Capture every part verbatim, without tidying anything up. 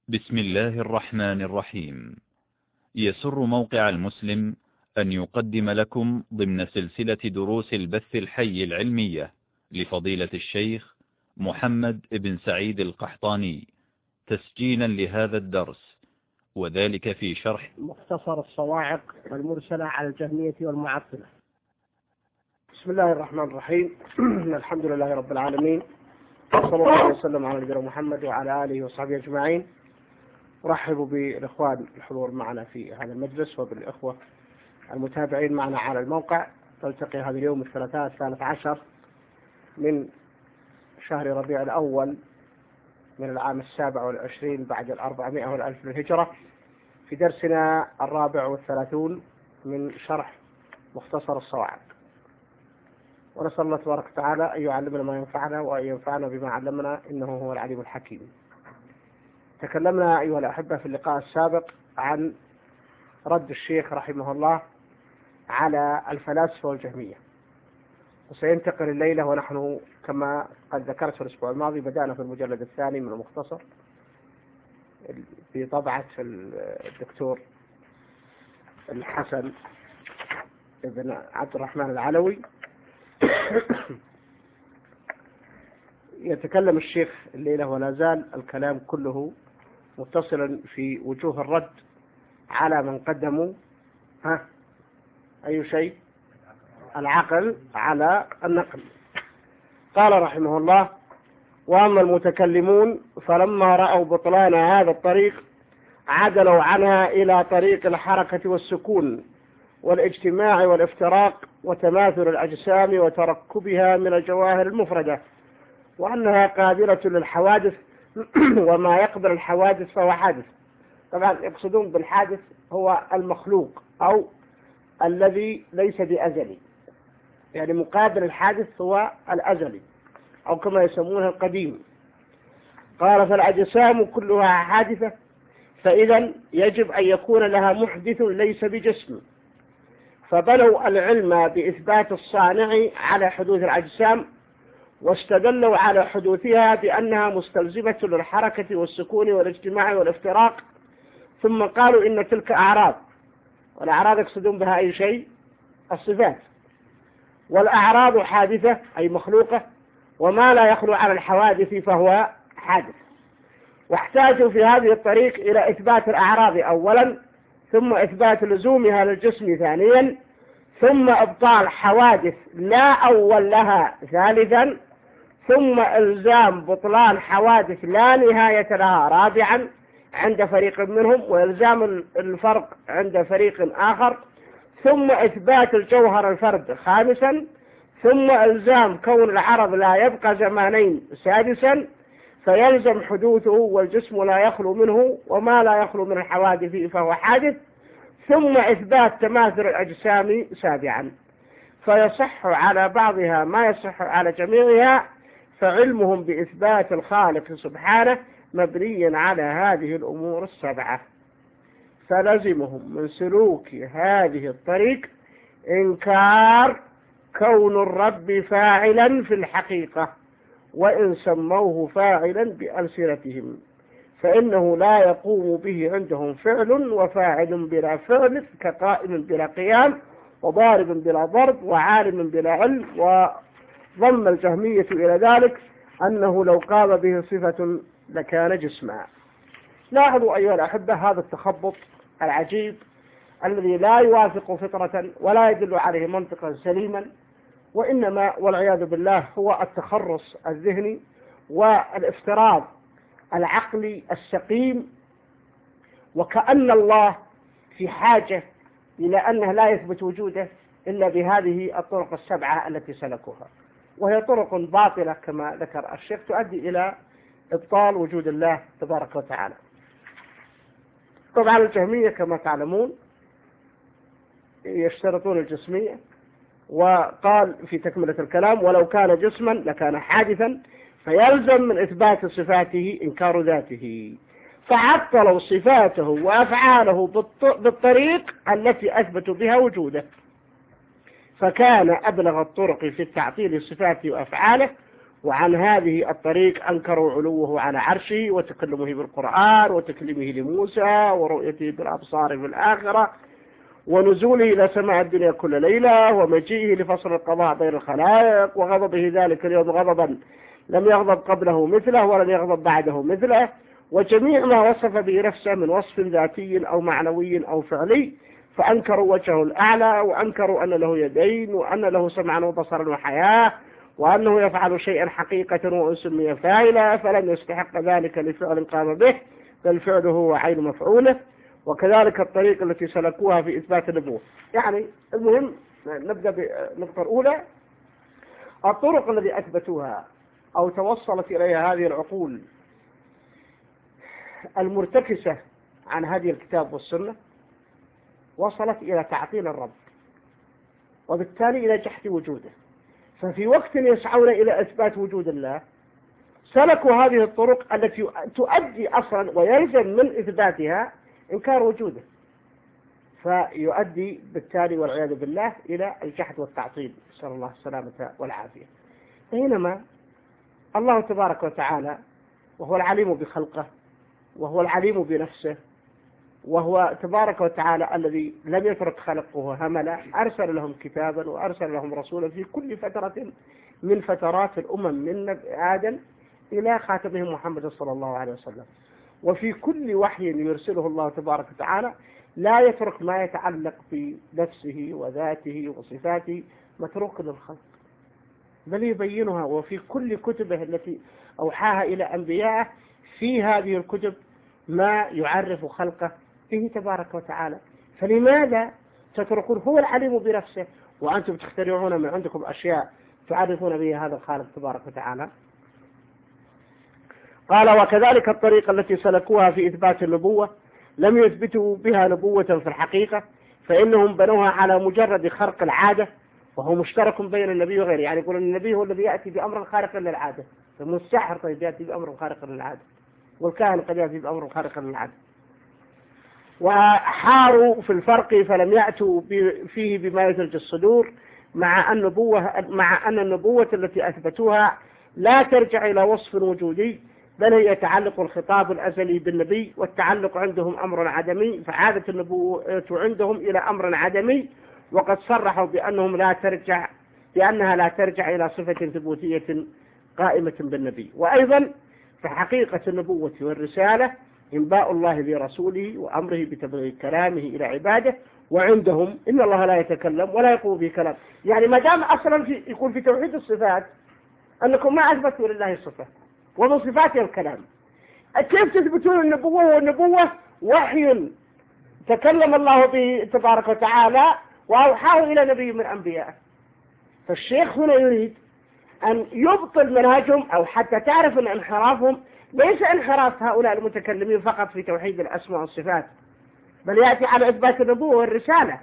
بسم الله الرحمن الرحيم. يسر موقع المسلم أن يقدم لكم ضمن سلسلة دروس البث الحي العلمية لفضيلة الشيخ محمد بن سعيد القحطاني تسجيلا لهذا الدرس، وذلك في شرح مختصر الصواعق المرسلة على الجهمية والمعطلة. بسم الله الرحمن الرحيم. الحمد لله رب العالمين، صلى الله وسلم على نبينا محمد وعلى آله وصحبه أجمعين. أرحب بالإخوان الحضور معنا في هذا المجلس وبالإخوة المتابعين معنا على الموقع. تلتقي هذا اليوم الثلاثاء الثالث عشر من شهر ربيع الأول من العام السابع والعشرين بعد الأربعمائة والألف للهجرة في درسنا الرابع والثلاثون من شرح مختصر الصواعق، ونسأل الله تبارك وتعالى أن يعلمنا ما ينفعنا وأن ينفعنا بما علمنا، إنه هو العليم الحكيم. تكلمنا أيها الأحبة في اللقاء السابق عن رد الشيخ رحمه الله على الفلاسفة والجهمية، وسينتقل الليلة ونحن كما قد ذكرت في الأسبوع الماضي بدأنا في المجلد الثاني من المختصر في طبعة الدكتور الحسن بن عبد الرحمن العلوي. يتكلم الشيخ الليلة ولا زال الكلام كله متصلا في وجوه الرد على من قدموا ها أي شيء العقل على النقل. قال رحمه الله: وأما المتكلمون فلما رأوا بطلان هذا الطريق عدلوا عنها إلى طريق الحركة والسكون والاجتماع والافتراق وتماثل الأجسام وتركبها من الجواهر المفردة، وأنها قابلة للحوادث وما يقبل الحوادث فهو حادث. طبعا يقصدون بالحادث هو المخلوق أو الذي ليس بأزلي، يعني مقابل الحادث هو الأزلي أو كما يسمونه القديم. قال: فالأجسام كلها حادثة، فإذا يجب أن يكون لها محدث ليس بجسم، فبنوا العلم بإثبات الصانع على حدوث الأجسام، واستدلوا على حدوثها بأنها مستلزمة للحركة والسكون والاجتماع والافتراق، ثم قالوا إن تلك أعراض، والأعراض يقصدون بها أي شيء؟ الصفات، والأعراض حادثة أي مخلوقة، وما لا يخلو على الحوادث فهو حادث. واحتاجوا في هذه الطريق إلى إثبات الأعراض أولا، ثم إثبات لزومها للجسم ثانيا، ثم إبطال حوادث لا أول لها ثالثا، ثم إلزام بطلان حوادث لا نهاية لها رابعا عند فريق منهم، وإلزام الفرق عند فريق آخر، ثم إثبات الجوهر الفرد خامسا، ثم إلزام كون العرض لا يبقى زمانين سادسا، فيلزم حدوثه والجسم لا يخلو منه، وما لا يخلو من الحوادث فهو حادث، ثم إثبات تماثل الأجسام سابعا. فيصح على بعضها ما يصح على جميعها، فعلمهم بإثبات الخالق سبحانه مبني على هذه الأمور السبعة، فلزمهم من سلوك هذه الطريق إنكار كون الرب فاعلا في الحقيقة، وإن سموه فاعلا بألسنتهم، فإنه لا يقوم به عندهم فعل، وفاعل بلا فعل كقائم بلا قيام، وضارب بلا ضرب، وعالم بلا علم. وضم الجهمية إلى ذلك أنه لو قام به صفة لكان جسما. لاحظوا أيها الأحبة هذا التخبط العجيب الذي لا يوافق فطرة ولا يدل عليه منطقا سليما، وإنما والعياذ بالله هو التخرص الذهني والافتراض العقلي السقيم، وكأن الله في حاجة إلى أنه لا يثبت وجوده إلا بهذه الطرق السبعة التي سلكوها، وهي طرق باطلة كما ذكر الشيخ تؤدي إلى إبطال وجود الله تبارك وتعالى. طبعا الجهمية كما تعلمون يشترطون الجسمية، وقال في تكملة الكلام: ولو كان جسما لكان حادثا، فيلزم من إثبات صفاته إنكار ذاته، فعطلوا صفاته وأفعاله بالطريق التي أثبتوا بها وجوده، فكان أبلغ الطرق في التعطيل صفاته وأفعاله، وعن هذه الطريق أنكروا علوه على عرشه وتكلمه بالقرآن وتكليمه لموسى ورؤيته بالأبصار في الآخرة ونزوله إلى سماء الدنيا كل ليلة ومجيئه لفصل القضاء بين الخلائق وغضبه ذلك اليوم غضبا لم يغضب قبله مثله ولم يغضب بعده مثله وجميع ما وصف به نفسه من وصف ذاتي أو معنوي أو فعلي فأنكروا وجهه الأعلى وأنكروا أن له يدين وأن له سمعا وبصرا وحياة وأنه يفعل شيئا حقيقة وإن سمي فاعلا فلم يستحق ذلك لفعل قام به بل فعله هو عين مفعوله. وكذلك الطريقة التي سلكوها في إثبات النبوة. يعني المهم نبدأ بالنقطة الأولى، الطرق التي أثبتوها أو توصلت إليها هذه العقول المرتكسة عن هذه الكتاب والسنة وصلت إلى تعطيل الرب وبالتالي إلى جحد وجوده. ففي وقت يسعون إلى إثبات وجود الله سلكوا هذه الطرق التي تؤدي أصلا ويلزم من إثباتها إنكار وجوده، فيؤدي بالتالي والعياذ بالله إلى الجحد والتعطيل، نسأل الله السلامة والعافية. بينما الله تبارك وتعالى وهو العليم بخلقه وهو العليم بنفسه وهو تبارك وتعالى الذي لم يترك خلقه هملا، أرسل لهم كتابا وأرسل لهم رسولا في كل فترة من فترات الأمم من آدم إلى خاتمهم محمد صلى الله عليه وسلم، وفي كل وحي يرسله الله تبارك وتعالى لا يترك ما يتعلق بنفسه وذاته وصفاته متروك للخلق، بل يبينها. وفي كل كتبه التي أوحاها إلى أنبيائه في هذه الكتب ما يعرف خلقه به تبارك وتعالى. فلماذا تتركون هو العليم بنفسه وأنتم تخترعون من عندكم أشياء تعرفون بها هذا الخالق تبارك وتعالى؟ قال وكذلك الطريقة التي سلكوها في إثبات النبوة لم يثبتوا بها نبوة في الحقيقة، فإنهم بنوها على مجرد خرق العادة، وهو مشترك بين النبي وغيره. يعني يقول النبي هو الذي يأتي بأمر خارق للعادة، فالساحر طيب يأتي بأمر خارق للعادة، والكاهن قد يأتي بأمر خارق للعادة. وحاروا في الفرق فلم يأتوا فيه بما يثلج الصدور، مع النبوة مع أن النبوة التي أثبتوها لا ترجع إلى وصف وجودي، بل هي تعلق الخطاب الأزلي بالنبي، والتعلق عندهم أمر عدمي، فعادة النبوة عندهم إلى أمر عدمي، وقد صرحوا بأنهم لا ترجع بأنها لا ترجع إلى صفة ثبوتية قائمة بالنبي. وأيضا فحقيقة النبوة والرسالة إنباء الله برسوله وأمره بتبليغ كلامه إلى عباده، وعندهم إن الله لا يتكلم ولا يقول به كلام. يعني ما دام أصلا في يكون في توحيد الصفات أنكم ما أثبتوا لله الصفة ومن صفاته الكلام، كيف تثبتون النبوة؟ والنبوة وحي تكلم الله به تبارك وتعالى وأوحاه إلى نبي من أنبيائه. فالشيخ هنا يريد أن يبطل منهجهم، أو حتى تعرف أن انحرافهم ليس انحراف هؤلاء المتكلمين فقط في توحيد الأسماء والصفات، بل يأتي على إثبات النبوة والرسالة.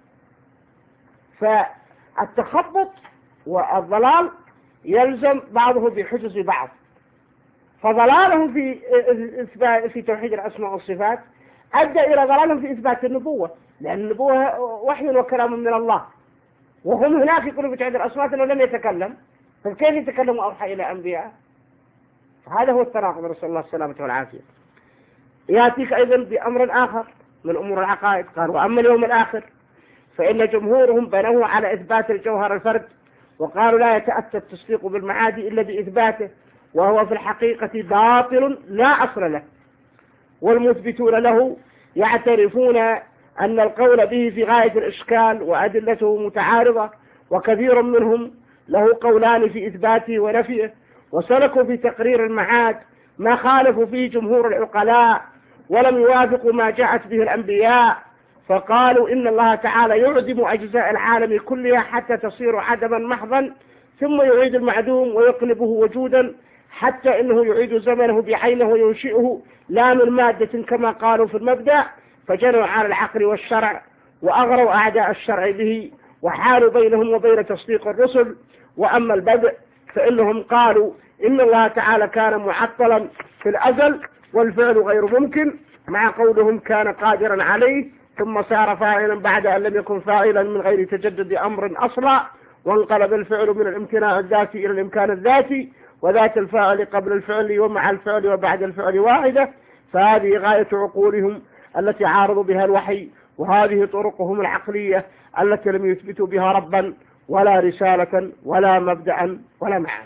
فالتخبط والضلال يلزم بعضه بحجز بعض، فضلالهم في في توحيد الأسماء والصفات أدى إلى ضلالهم في إثبات النبوة، لأن النبوة وحي وكلام من الله، وهم هناك يقولوا في توحيد الأسماء أنه لم يتكلم، فكيف يتكلم أوحى إلى أنبياء؟ هذا هو التناقض، نسأل الله السلامة والعافية. يأتيك أيضا بأمر آخر من أمور العقائد، قال وأما اليوم الآخر فإن جمهورهم بنوه على إثبات الجوهر الفرد، وقالوا لا يتأتى التصديق بالمعادي إلا بإثباته، وهو في الحقيقة باطل لا أصل له، والمثبتون له يعترفون أن القول به في غاية الإشكال وأدلته متعارضة، وكثير منهم له قولان في إثباته ونفيه، وسلكوا في تقرير المعاد ما خالفوا فيه جمهور العقلاء ولم يوافقوا ما جاءت به الأنبياء، فقالوا إن الله تعالى يعدم أجزاء العالم كلها حتى تصير عدما محضا، ثم يعيد المعدوم ويقلبه وجودا، حتى إنه يعيد زمنه بعينه وينشئه لا من مادة كما قالوا في المبدأ، فجنوا على العقل والشرع وأغروا أعداء الشرع به، وحالوا بينهم وبين تصديق الرسل. وأما البدء فإنهم قالوا إن الله تعالى كان معطلا في الأزل والفعل غير ممكن، مع قولهم كان قادرا عليه ثم صار فاعلا بعد أن لم يكن فاعلا من غير تجدد أمر أصلا، وانقلب الفعل من الامتناع الذاتي إلى الإمكان الذاتي، وذات الفاعل قبل الفعل ومع الفعل وبعد الفعل واحدة، فهذه غاية عقولهم التي عارضوا بها الوحي، وهذه طرقهم العقلية التي لم يثبتوا بها ربا ولا رسالة ولا مبدأ ولا معانا.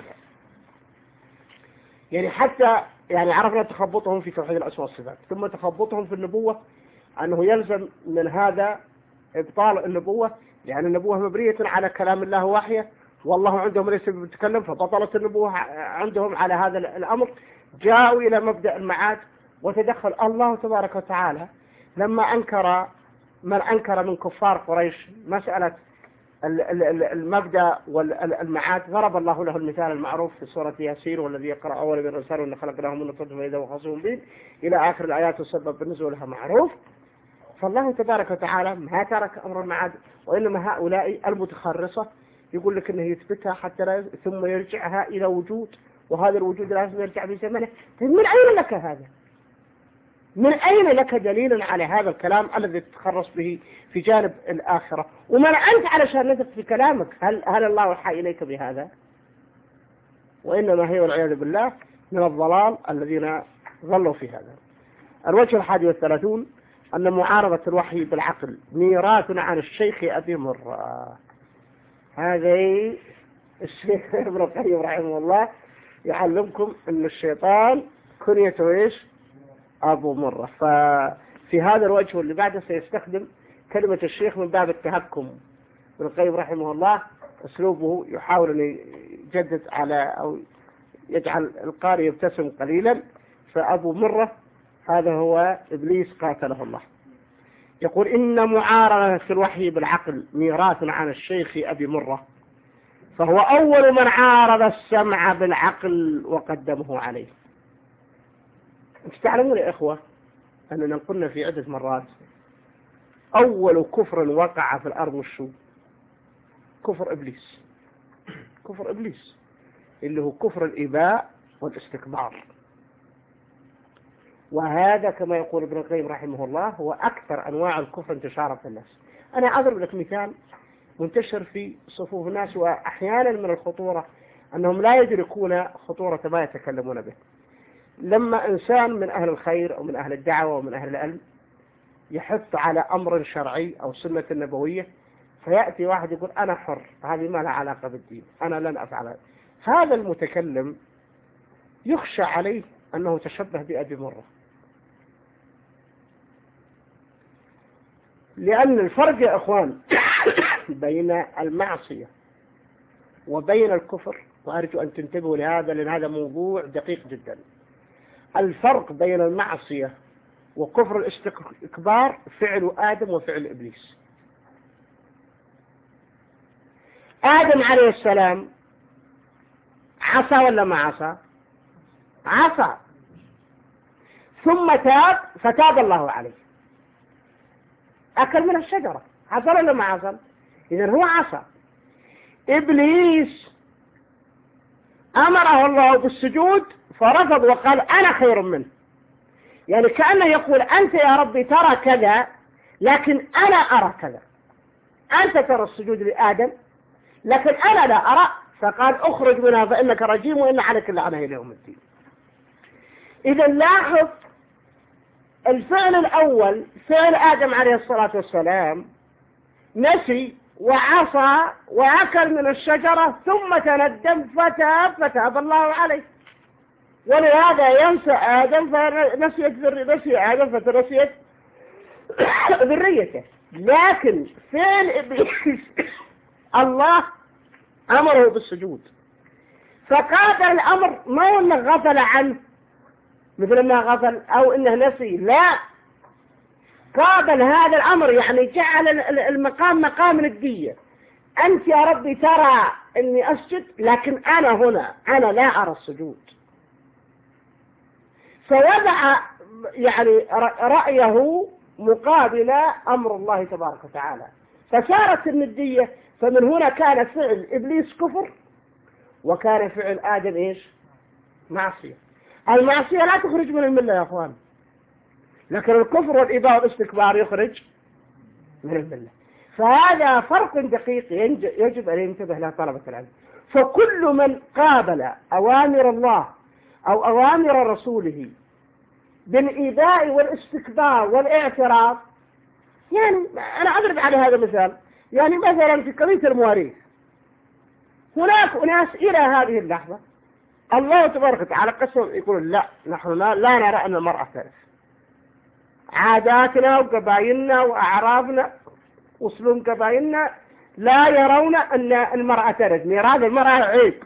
يعني حتى يعني عرفنا تخبطهم في توحيد الأسماء والصفات، ثم تخبطهم في النبوة، أنه يلزم من هذا إبطال النبوة، لأن النبوة مبنية على كلام الله وحيه، والله عندهم ليس بيتكلم، فبطلت النبوة عندهم على هذا الأمر. جاءوا إلى مبدأ المعاد وتدخل الله تبارك وتعالى لما أنكر من أنكر من كفار قريش مسألة المبدأ والمعاد، ضرب الله له المثال المعروف في سورة ياسين: والذي يقرأ أول من الرسال وإن خلقناهم من نطفة فإذا هو خصيم مبين، إلى آخر الآيات والسبب بنزولها معروف. فالله تبارك وتعالى ما ترك أمر المعاد، وإنما هؤلاء المتخرصة يقول لك إنه يثبتها حتى لا ثم يرجعها إلى وجود، وهذا الوجود لازم يرجع في زمنه. من أين لك هذا؟ من أين لك دليل على هذا الكلام الذي تتخرص به في جانب الآخرة؟ ومن أنت علشان نثق في كلامك؟ هل هل الله وحى إليك بهذا؟ وإنما هي والعياذ بالله من الضلال الذين ظلوا في هذا. الوجه الحادي والثلاثون أن معارضة الوحي بالعقل ميراث عن الشيخ أبي مرة. هذا الشيخ ابن القيم رحمه الله يعلمكم أن الشيطان كنيته إيش؟ أبو مرة. ففي هذا الوجه واللي بعده سيستخدم كلمة الشيخ من باب التهكم. ابن القيم رحمه الله أسلوبه يحاول أن يجدد على أو يجعل القارئ يبتسم قليلا. فأبو مرة هذا هو إبليس قاتله الله. يقول: إن معارضة الوحي بالعقل ميراث عن الشيخ أبي مرة، فهو أول من عارض السمع بالعقل وقدمه عليه. أنت تعلمون يا إخوة أننا قلنا في عدة مرات أول كفر وقع في الأرض والشو كفر إبليس، كفر إبليس اللي هو كفر الإباء والاستكبار. وهذا كما يقول ابن القيم رحمه الله هو أكثر أنواع الكفر انتشارا في الناس. أنا أضرب لك مثال منتشر في صفوف الناس وأحيانا من الخطورة أنهم لا يدركون خطورة ما يتكلمون به. لما إنسان من أهل الخير أو من أهل الدعوة ومن أهل العلم يحث على أمر شرعي أو سنة نبوية، فيأتي واحد يقول أنا حر، هذه ما لها علاقة بالدين، أنا لن أفعل. هذا المتكلم يخشى عليه أنه تشبه بأبي مرة، لأن الفرق يا أخوان بين المعصية وبين الكفر، وأرجو أن تنتبهوا لهذا لأن هذا موضوع دقيق جدا. الفرق بين المعصية وكفر الاستكبار فعل آدم وفعل إبليس. آدم عليه السلام عصى ولا ما عصى؟ عصى، ثم تاب فتاب الله عليه، أكل من الشجرة، عصى ولا ما عصى؟ إذن هو عصى. إبليس أمره الله بالسجود فرفض وقال أنا خير منه، يعني كأنه يقول أنت يا ربي ترى كذا لكن أنا أرى كذا، أنت ترى السجود لآدم لكن أنا لا أرى، فقال أخرج منها فإنك رجيم وإن عليك اللعنة إلى يوم الدين. إذا لاحظ الفعل الأول فعل آدم عليه الصلاة والسلام، نسي وعصى وأكل من الشجرة ثم تندم فتاب فتاب الله عليه، ولهذا ينسى آدم فنسيت نسي آدم فتنسيت ذريته. لكن فعل إبليس الله أمره بالسجود، فقابل الأمر ما أنه غفل عنه مثل ما غفل أو إنه نسي، لا، قابل هذا الأمر، يعني جعل المقام مقام ندية. أنت يا ربي ترى إني أسجد لكن أنا هنا أنا لا أرى السجود، فوضع يعني رأيه مقابل أمر الله تبارك وتعالى، فصارت الندية. فمن هنا كان فعل إبليس كفر وكان فعل آدم إيش؟ معصية. المعصية لا تخرج من الملة يا أخوان، لكن الكفر والإباء والاستكبار يخرج من الملة. فهذا فرق دقيق يجب أن ينتبه له طلبة العلم. فكل من قابل أوامر الله أو أوامر رسوله بالإيذاء والاستكبار والاعتراض، يعني أنا أضرب على هذا مثال، يعني مثلا في قضية المواريث هناك أناس إلى هذه اللحظة الله تبارك وتعالى قسم يقول لا، نحن لا, لا نرى أن المرأة ترث. عاداتنا وقبائلنا وأعرابنا وسلوم قبائلنا لا يرون أن المرأة ترث، ميراث المرأة عيب.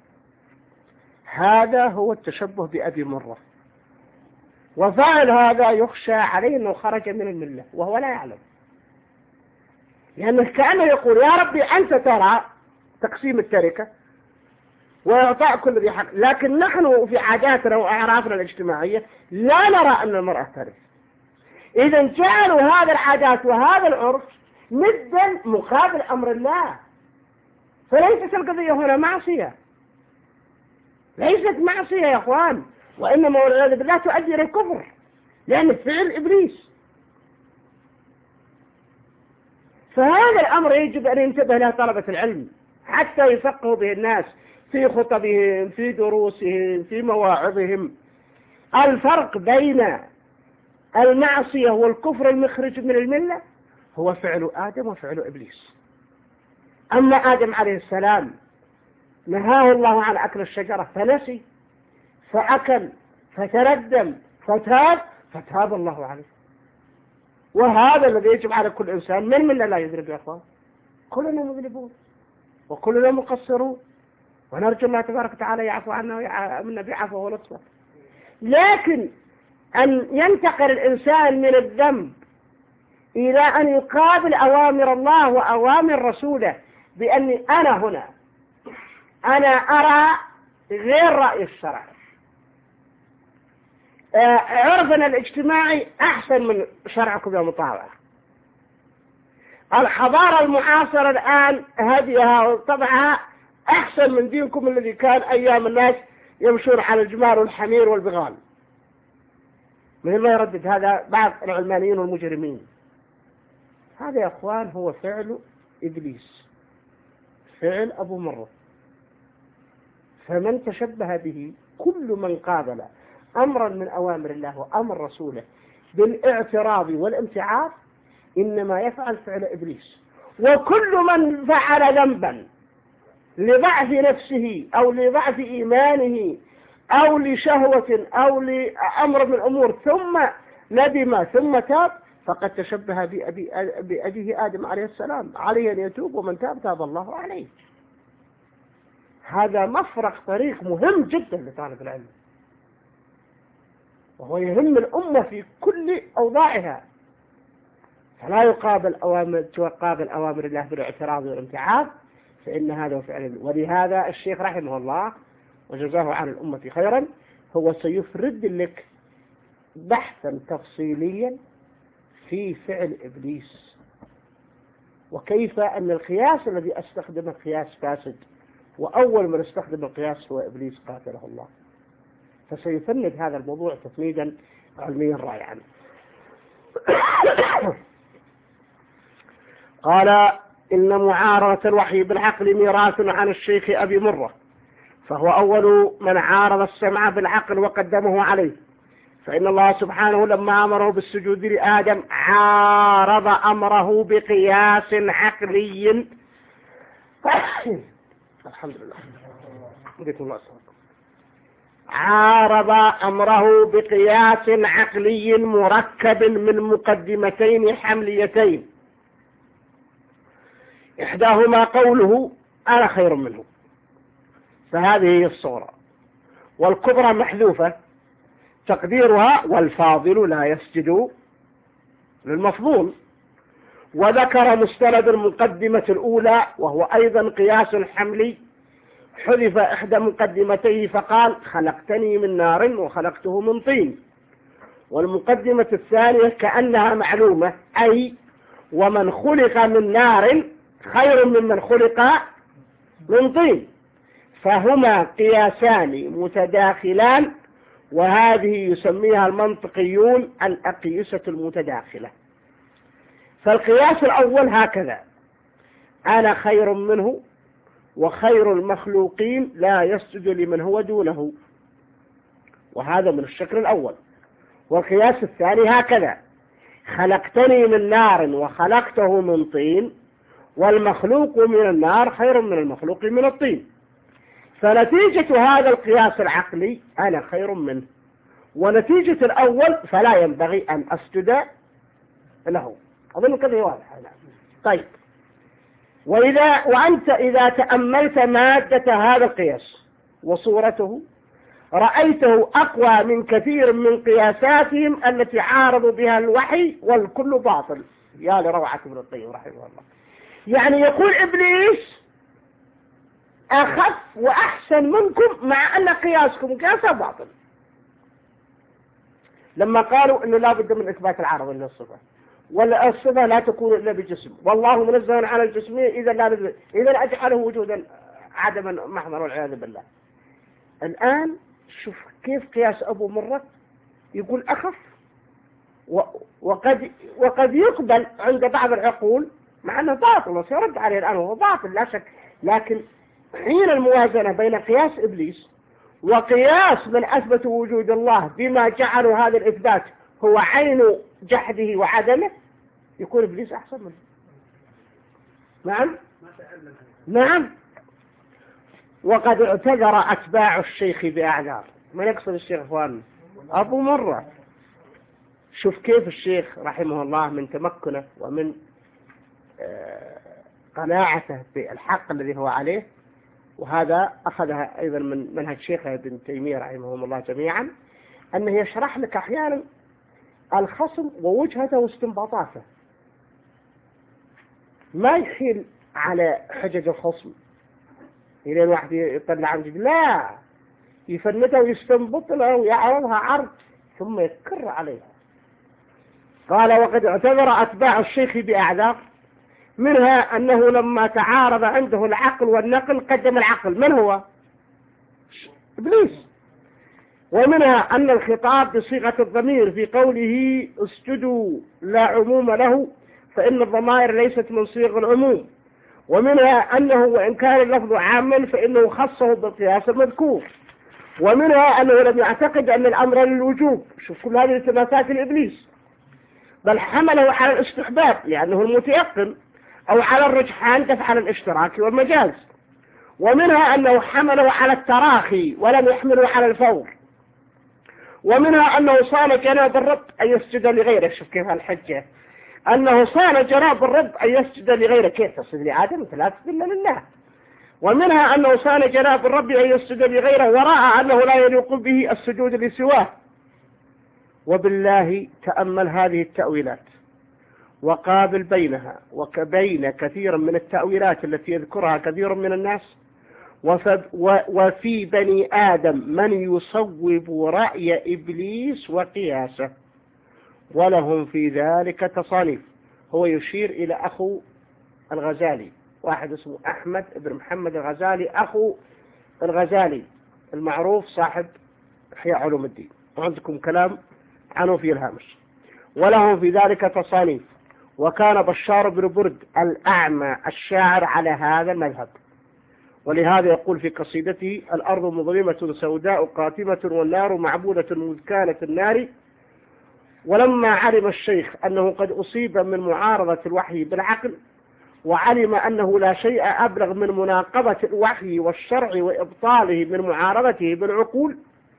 هذا هو التشبه بأبي مرة، وفعل هذا يخشى عليه أنه خرج من الملة وهو لا يعلم، لأنه يعني كأنه يقول يا ربي أنت ترى تقسيم التركة وإعطاء كل ذي حق، لكن نحن في عاداتنا وأعرافنا الاجتماعية لا نرى أن المرأة ترث. إذا جعلوا هذا العادات وهذا العرف ندا مقابل أمر الله، فليست القضية هنا معصية، ليست معصية يا أخوان، وإنما والعياذ بالله تؤدي إلى الكفر، لأن فعل إبليس. فهذا الأمر يجب أن ينتبه له طلبة العلم حتى يفقهوا به الناس في خطبهم، في دروسهم، في مواعظهم. الفرق بين المعصية والكفر المخرج من الملة هو فعل آدم وفعل إبليس. أما آدم عليه السلام نهاه الله عن أكل الشجرة فنسي فأكل فتردم فتاب فتاب الله عليه. وهذا الذي يجب على كل إنسان، من من لا يذنب يا أخوان؟ كلنا مذنبون وكلنا مقصرون، ونرجو الله تبارك وتعالى يعفو عنا ومنا بعفو ولطفه. لكن أن ينتقل الإنسان من الذنب إلى أن يقابل أوامر الله وأوامر رسوله بأني أنا هنا أنا أرى غير رأي الشرع، عرفنا الاجتماعي أحسن من شرعكم يا مطاوعة، الحضارة المعاصرة الآن هديها وطبعها أحسن من دينكم الذي كان أيام الناس يمشون على الجمال والحمير والبغال. من ما يردد هذا بعض العلمانيين والمجرمين. هذا يا أخوان هو فعل إبليس، فعل أبو مرة. فمن تشبه به كل من قابل أمرا من أوامر الله وأمر رسوله بالاعتراض والامتعاض إنما يفعل فعل إبليس. وكل من فعل ذنبا لضعف نفسه أو لضعف إيمانه أو لشهوة أو لأمر من الأمور ثم ندم ثم تاب فقد تشبه بأبي بأبيه آدم عليه السلام، عليه أن يتوب ومن تاب تاب الله عليه. هذا مفرق طريق مهم جدا لطالب العلم، وهو يهم الأمة في كل أوضاعها، فلا يقابل أوامر تقابل أوامر الله بالاعتراض والامتعاض، فإن هذا فعل. ولهذا الشيخ رحمه الله وجزاه عن الأمة خيرا هو سيفرد لك بحثا تفصيليا في فعل إبليس، وكيف أن القياس الذي استخدمه قياس فاسد، وأول من استخدم القياس هو إبليس قاتله الله. فسيفند هذا الموضوع تفنيدا علميا رائعا. قال إن معارضة الوحي بالعقل ميراث عن الشيخ أبي مرة، فهو أول من عارض السمع بالعقل وقدمه عليه، فإن الله سبحانه لما أمره بالسجود لآدم عارض أمره بقياس عقلي. الحمد لله الله عارض أمره بقياس عقلي مركب من مقدمتين حمليتين، إحداهما قوله أنا خير منه، فهذه هي الصورة، والكبرى محذوفة تقديرها والفاضل لا يسجد للمفضول. وذكر مستند المقدمة الأولى وهو أيضا قياس حملي، حذف إحدى مقدمتيه فقال خلقتني من نار وخلقته من طين. والمقدمة الثانية كأنها معلومة، أي ومن خلق من نار خير ممن خلق من طين، فهما قياسان متداخلان، وهذه يسميها المنطقيون الأقيسة المتداخلة. فالقياس الأول هكذا: أنا خير منه وخير المخلوقين لا يسجد لمن هو دونه. وهذا من الشكل الأول. والقياس الثاني هكذا: خلقتني من نار وخلقته من طين، والمخلوق من النار خير من المخلوق من الطين. فنتيجة هذا القياس العقلي أنا خير منه، ونتيجة الأول فلا ينبغي أن أسجد له. أظن كذا واضح. طيب، وإذا وأنت إذا تأملت مادة هذا القياس وصورته رأيته أقوى من كثير من قياساتهم التي عارضوا بها الوحي، والكل باطل. يا لروعة ابن القيم رحمه الله. يعني يقول إبليس أخف وأحسن منكم مع أن قياسكم قياسه باطل، لما قالوا أنه لا بد من إثبات العرض للصفة، والصفة لا تكون إلا بجسم، والله منزه عن الجسمية، إذا لا نزل إذا أجعله وجودا عدما محضر والعياذ بالله. الآن شوف كيف قياس أبو مرة يقول أخف، وقد وقد يقبل عند بعض العقول مع أنه باطل، وسيرد عليه الآن وهو باطل لا شك. لكن حين الموازنة بين قياس إبليس وقياس من أثبت وجود الله بما جعلوا هذا الإثبات هو عين جحده وعدمه، يكون إبليس أحسن منه. نعم نعم. وقد اعتذر أتباع الشيخ بأعذار. من يقصد الشيخ أخوان؟ أبو مرة. شوف كيف الشيخ رحمه الله من تمكنه ومن قناعته بالحق الذي هو عليه، وهذا أخذها أيضا من منهج شيخ ابن تيمية رحمهم الله جميعا، أنه يشرح لك أحيانا الخصم ووجهته واستنباطاته، ما يحيل على حجج الخصم إلى الواحد يطلع عن جد، لا، يفنته ويستنبط له ويعرضها عرض ثم يكر عليها. قال: وقد اعتذر أتباع الشيخ بأعذار، منها أنه لما تعارض عنده العقل والنقل قدم العقل. من هو؟ إبليس. ومنها أن الخطاب بصيغة الضمير في قوله اسجدوا لا عموم له، فإن الضمائر ليست من صيغ العموم. ومنها أنه وإن كان اللفظ عاما فإنه خصه بالقياس المذكور. ومنها أنه لم يعتقد أن الأمر للوجوب. شوف كل هذه التماسات الإبليس، بل حمله على الاستحباب لأنه المتيقن، أو على الرجحان دفع على الاشتراك والمجاز. ومنها أنه حمله على التراخي ولم يحمله على الفور. ومنها أنه صان جناب الرب أن يسجد لغيره. شوف كيف الحجة، أنه صان جناب الرب أن يسجد لغيره. كيف تسجد لآدم؟ لا تسجد إلا لله. ومنها أنه صان جناب الرب أن يسجد لغيره، ورأى أنه لا يليق به السجود لسواه. وبالله تأمل هذه التأويلات وقابل بينها وبين كثير من التأويلات التي يذكرها كثير من الناس، وفي بني آدم من يصوب رأي إبليس وقياسه، ولهم في ذلك تصانيف. هو يشير إلى أخو الغزالي، واحد اسمه أحمد بن محمد الغزالي، أخو الغزالي المعروف صاحب إحياء علوم الدين، وعندكم كلام عنه في الهامش. ولهم في ذلك تصانيف. وكان بشار بن برد الأعمى الشاعر على هذا المذهب، ولهذا يقول في قصيدته: الأرض مظلمة سوداء قاتمة، والنار معبودة مذ كانت النار. ولما علم الشيخ أنه قد أصيب من معارضة الوحي بالعقل، وعلم أنه لا شيء أبلغ من مناقضة الوحي والشرع وإبطاله من معارضته بالعقول،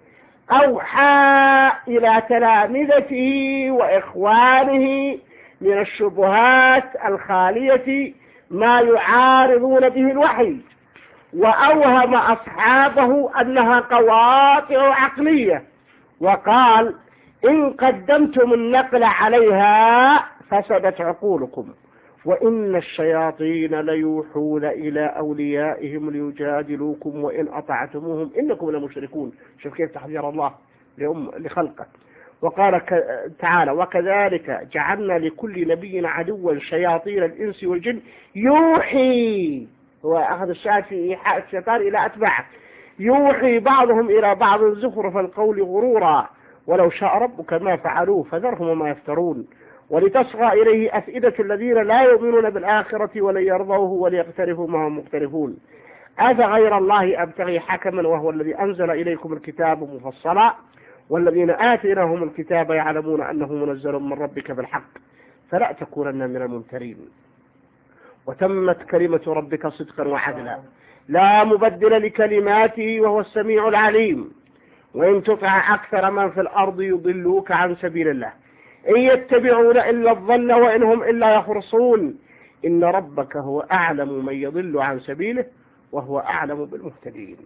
أوحى إلى تلامذته وإخوانه من الشبهات الخالية ما يعارضون به الوحي، وأوهم أصحابه أنها قواطع عقلية، وقال: إن قدمتم النقل عليها فسدت عقولكم، وإن الشياطين ليوحون إلى أوليائهم ليجادلوكم وإن أطعتموهم إنكم لمشركون. شوف كيف تحذير الله لخلقه. وقال تعالى: وكذلك جعلنا لكل نبي عدوا شياطين الإنس والجن يوحي، هو أخذ الشاهد في إيحاء الشيطان إلى أتباعه، يوحي بعضهم إلى بعض زخرف القول غرورا، ولو شاء ربك ما فعلوه فذرهم وما يفترون، ولتصغى إليه أفئدة الذين لا يؤمنون بالآخرة ولن يرضوه وليقترفوا ما هم مقترفون. أفغير الله أبتغي حكما وهو الذي أنزل إليكم الكتاب مفصلا والذين آتيناهم الكتاب يعلمون أنه منزل من ربك بالحق فلا تكونن من الممترين وتمت كلمة ربك صدقا وعدلا لا مبدل لكلماته وهو السميع العليم وإن تطع أكثر من في الأرض يضلوك عن سبيل الله إن يتبعون إلا الظن وإن هم إلا يخرصون إن ربك هو أعلم من يضل عن سبيله وهو أعلم بالمهتدين.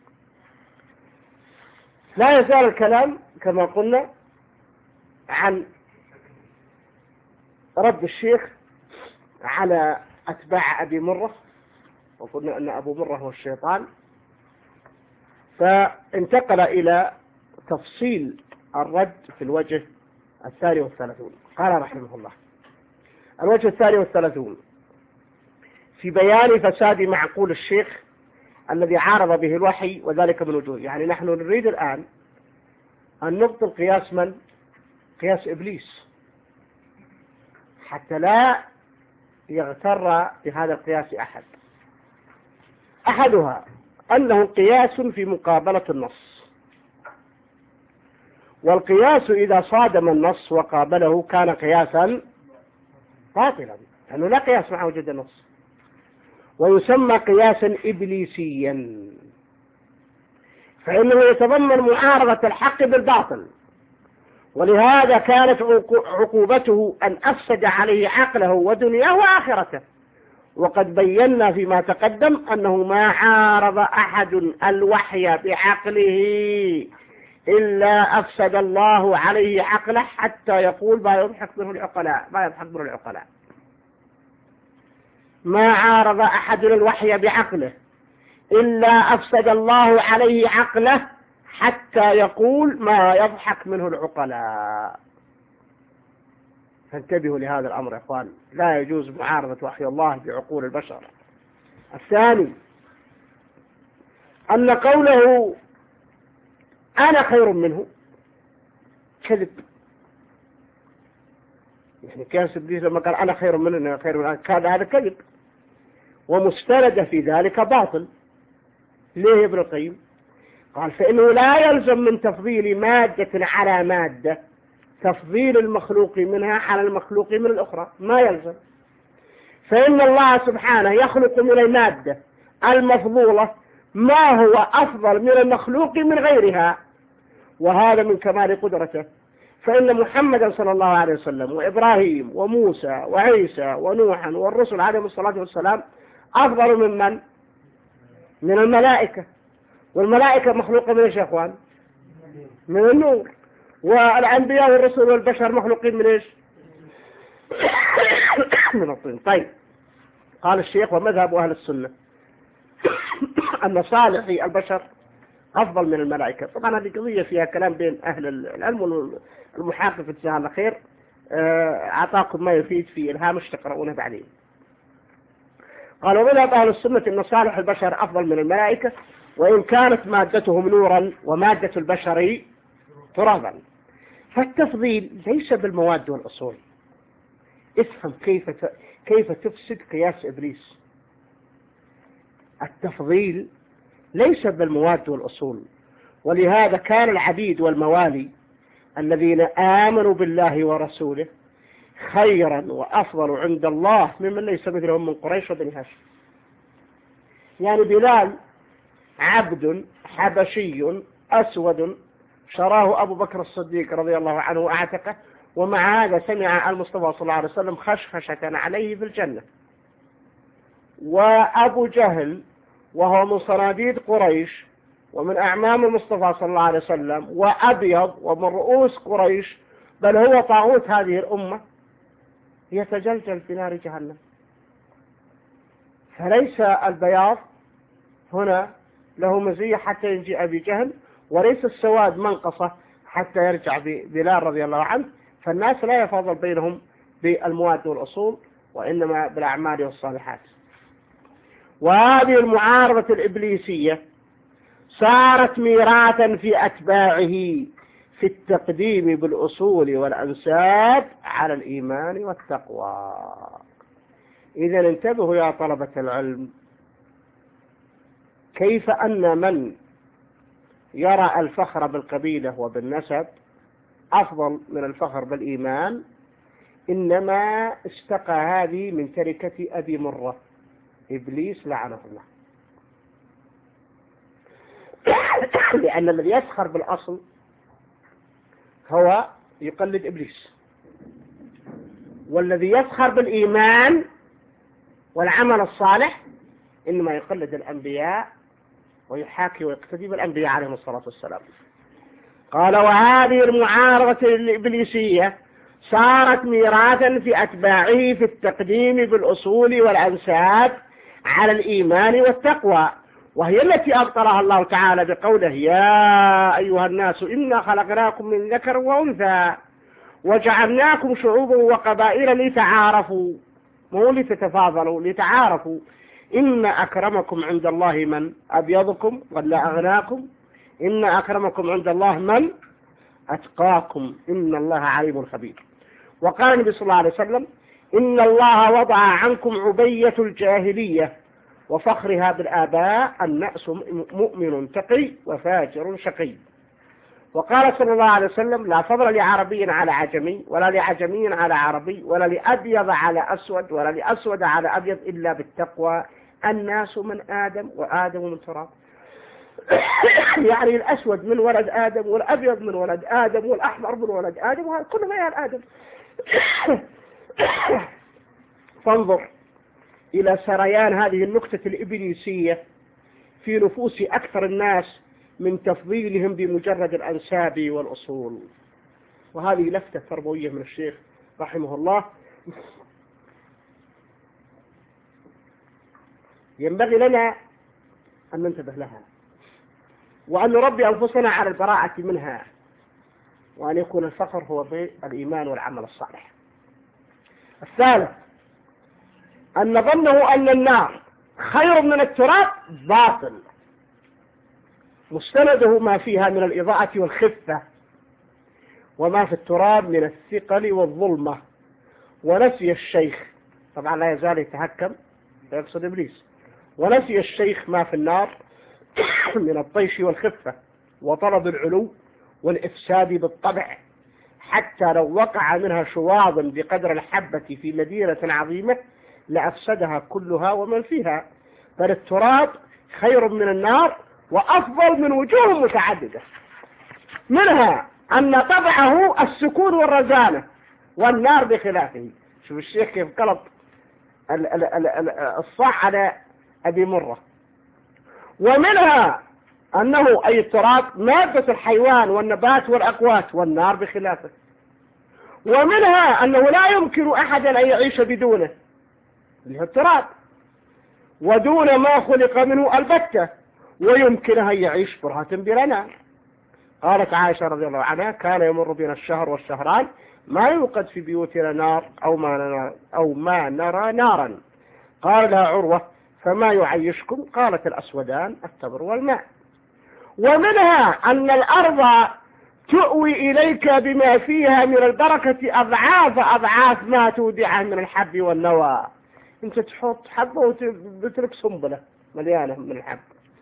لا يزال الكلام كما قلنا عن رد الشيخ على أتباع أبي مرة، وقلنا أن أبو مرة هو الشيطان، فانتقل إلى تفصيل الرد في الوجه الثاني والثلاثون. قال رحمه الله: الوجه الثاني والثلاثون في بيان فساد معقول الشيخ الذي عارض به الوحي وذلك من وجوه. يعني نحن نريد الآن أن نبطل قياس من؟ قياس إبليس، حتى لا يغتر بهذا القياس أحد. أحدها أنه قياس في مقابلة النص، والقياس إذا صادم النص وقابله كان قياسا باطلا لأنه لا قياس مع وجود النص، ويسمى قياسا إبليسيا فإنه يتضمن معارضة الحق بالباطل، ولهذا كانت عقوبته أن أفسد عليه عقله ودنياه وآخرته. وقد بينا فيما تقدم أنه ما عارض أحد الوحي بعقله إلا أفسد الله عليه عقله حتى يقول ما يضحك منه العقلاء ما يضحك منه العقلاء. ما عارض أحد الوحي بعقله إلا أفسد الله عليه عقله حتى يقول ما يضحك منه العقلاء. فانتبهوا لهذا الأمر يا إخوان، لا يجوز معارضة وحي الله بعقول البشر. الثاني أن قوله أنا خير منه كذب. يعني كان إبليس لما قال أنا خير منه خير منه كان هذا كذب، ومستند في ذلك باطل. ليه ابن القيم؟ قال فإنه لا يلزم من تفضيل مادة على مادة تفضيل المخلوق منها على المخلوق من الأخرى، ما يلزم. فإن الله سبحانه يخلق من المادة المفضولة ما هو أفضل من المخلوق من غيرها، وهذا من كمال قدرته. فإن محمدا صلى الله عليه وسلم وإبراهيم وموسى وعيسى ونوحا والرسل عليهم الصلاة والسلام أفضل من من؟ من الملائكة. والملائكة مخلوقة من ايش يا اخوان؟ من النور. والأنبياء والرسل والبشر مخلوقين من ايش؟ من الطين. طيب، قال الشيخ ومذهب أهل السنة أن صالحي البشر أفضل من الملائكة. طبعا هذه قضية فيها كلام بين أهل العلم والمحقق في جزاه الله خير، أعطاكم ما يفيد في الهامش تقرؤونه بعدين. قال ومذهب أهل السنة أن صالح البشر أفضل من الملائكة وإن كانت مادتهم نورا ومادة البشر ترابا. فالتفضيل ليس بالمواد والأصول. افهم كيف كيف تفسد قياس إبليس. التفضيل ليس بالمواد والأصول، ولهذا كان العبيد والموالي الذين آمنوا بالله ورسوله خيرا وأفضل عند الله ممن ليس مثلهم من قريش وبني هاشم. يعني بلال عبد حبشي أسود شراه أبو بكر الصديق رضي الله عنه وأعتقه، ومع هذا سمع المصطفى صلى الله عليه وسلم خشخشة عليه في الجنة. وأبو جهل وهو من صناديد قريش ومن أعمام المصطفى صلى الله عليه وسلم وأبيض ومن رؤوس قريش، بل هو طاغوت هذه الأمة، يتجلجل في نار جهنم. فليس البياض هنا له مزية حتى ينجي أبي جهل، وليس السواد منقصة حتى يرجع بلال رضي الله عنه. فالناس لا يفضل بينهم بالمواد والأصول وإنما بالأعمال والصالحات. وهذه المعارضة الإبليسية صارت ميراثا في أتباعه في التقديم بالأصول والأنساب على الإيمان والتقوى. إذا انتبهوا يا طلبة العلم، كيف أن من يرى الفخر بالقبيلة وبالنسب أفضل من الفخر بالإيمان إنما استقى هذه من تركة أبي مرة إبليس لعنه الله. لأن الذي يسخر بالأصل هو يقلد إبليس، والذي يسخر بالإيمان والعمل الصالح إنما يقلد الأنبياء ويحاكي ويقتدي بالأنبياء عليهم الصلاة والسلام. قال: وهذه المعارضة الإبليسية صارت ميراثا في أتباعه في التقديم بالأصول والأنساب على الإيمان والتقوى، وهي التي أبطلها الله تعالى بقوله: يا أيها الناس إنا خلقناكم من ذكر وأنثى وجعلناكم شعوبا وقبائل لتعارفوا، مو لتتفاضلوا، لتعارفوا، إن أكرمكم عند الله من أبيضكم ولا أغناكم، إن أكرمكم عند الله من أتقاكم إن الله عليم خبير. وقال النبي صلى الله عليه وسلم: إن الله وضع عنكم عبية الجاهلية وفخرها بالآباء النأس مؤمن تقي وفاجر شقي. وقال صلى الله عليه وسلم: لا فضل لعربي على عجمي ولا لعجمي على عربي ولا لأبيض على أسود ولا لأسود على أبيض إلا بالتقوى، الناس من آدم وآدم من تراب. يعني الأسود من ولد آدم والأبيض من ولد آدم والأحمر من ولد آدم، وهذا كله ما آدم. فانظر إلى سريان هذه النكتة الإبليسية في نفوس أكثر الناس من تفضيلهم بمجرد الأنساب والأصول. وهذه لفتة تربوية من الشيخ رحمه الله ينبغي لنا أن ننتبه لها، وأن نربي أنفسنا على البراءة منها، وأن يكون الفخر هو بالإيمان والعمل الصالح. الثالث أن ظنه أن النار خير من التراب باطل، مستنده ما فيها من الإضاءة والخفة، وما في التراب من الثقل والظلمة. ونسي الشيخ، طبعا لا يزال يتهكم يقصد إبليس، ونسي الشيخ ما في النار من الطيش والخفة وطلب العلو والإفساد بالطبع، حتى لو وقع منها شواظ بقدر الحبة في مدينة عظيمة لأفسدها كلها ومن فيها. بل التراب خير من النار وأفضل من وجوه متعددة، منها أن طبعه السكون والرزانة، والنار بخلافه. شوف الشيخ كيف قلب الصح على أبي مرة. ومنها أنه أي التراب مادة الحيوان والنبات والأقوات، والنار بخلافه. ومنها أنه لا يمكن أحدا أن يعيش بدونه، اللي هو التراب، ودون ما خلق منه البتة، ويمكن أن يعيش برهة بلا نار. قالت عائشة رضي الله عنها: كان يمر بنا الشهر والشهران ما يوقد في بيوتنا نار أو ما نرى, أو ما نرى نارا. قال لها عروة: فما يعيشكم؟ قالت: الأسودان التمر والماء. ومنها أن الأرض تؤوي إليك بما فيها من البركة أضعاف أضعاف ما تودعه من الحب والنوى. أنت تحط حبة وتترك سنبلة مليانة من الحب،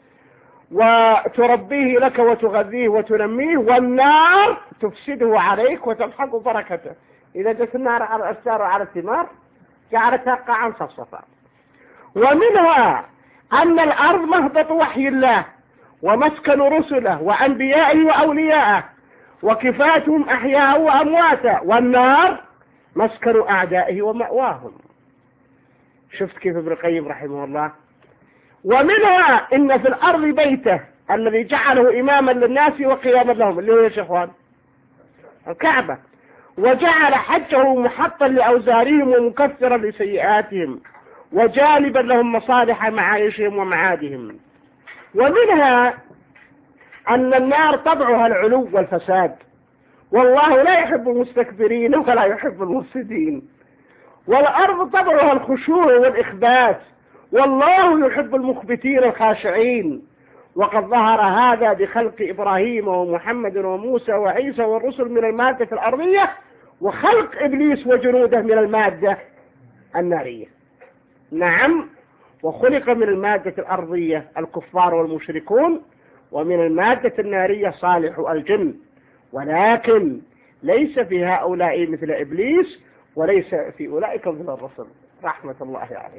وتربيه لك وتغذيه وتنميه، والنار تفسده عليك وتمحق بركته. إذا جت النار على الأشجار وعلى الثمار جعلتها قاعا صفصفا. ومنها أن الأرض مهبط وحي الله ومسكن رسله وأنبيائه وأوليائه، وكفاتهم أحياء وأمواتا، والنار مسكن أعدائه ومأواهم. شفت كيف ابن القيم رحمه الله. ومنها إن في الأرض بيته الذي جعله إماما للناس وقياما لهم، اللي هو يا شيخوان الكعبة، وجعل حجه محطا لأوزارهم ومكفرا لسيئاتهم وجالبا لهم مصالح معايشهم ومعادهم. ومنها أن النار طبعها العلو والفساد، والله لا يحب المستكبرين ولا يحب المفسدين. والأرض طبعها الخشوع والإخبات، والله يحب المخبتين الخاشعين. وقد ظهر هذا بخلق إبراهيم ومحمد وموسى وعيسى والرسل من المادة الأرضية، وخلق إبليس وجنوده من المادة النارية. نعم، وخلق من المادة الأرضية الكفار والمشركون، ومن المادة النارية صالح الجن، ولكن ليس في هؤلاء مثل إبليس، وليس في أولئك مثل الرسل رحمة الله عليه.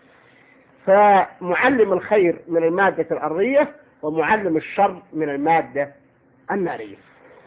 فمعلم الخير من المادة الأرضية، ومعلم الشر من المادة النارية.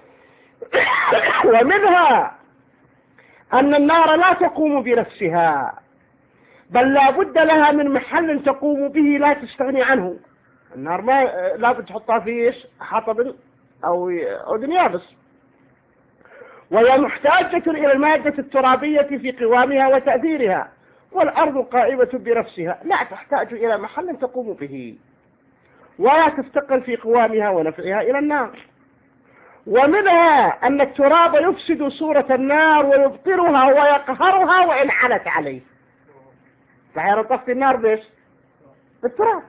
ومنها أن النار لا تقوم بنفسها، بل لا بد لها من محل تقوم به لا تستغني عنه. النار ما لا بتحطها في حطب أو عود يابس، وهي محتاجة إلى المادة الترابية في قوامها وتأثيرها، والأرض قائمة بنفسها لا تحتاج إلى محل تقوم به، ولا تفتقر في قوامها ونفعها إلى النار. ومنها أن التراب يفسد صورة النار ويبطلها ويقهرها وإن علت عليه. فحيرا طفت النار بيش بالتراب.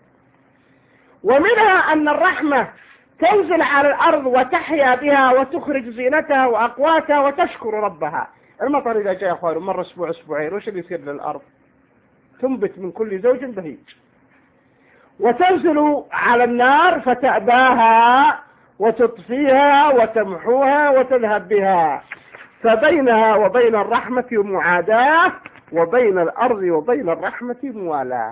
ومنها أن الرحمة تنزل على الأرض وتحيا بها وتخرج زينتها وأقواتها وتشكر ربها. المطر إذا جاء أخوان مرة أسبوع أسبوعين وش اللي يصير للأرض؟ تنبت من كل زوج بهيج. وتنزل على النار فتأباها وتطفيها وتمحوها وتذهب بها، فبينها وبين الرحمة معاداة، وبين الأرض وبين الرحمة موالاة.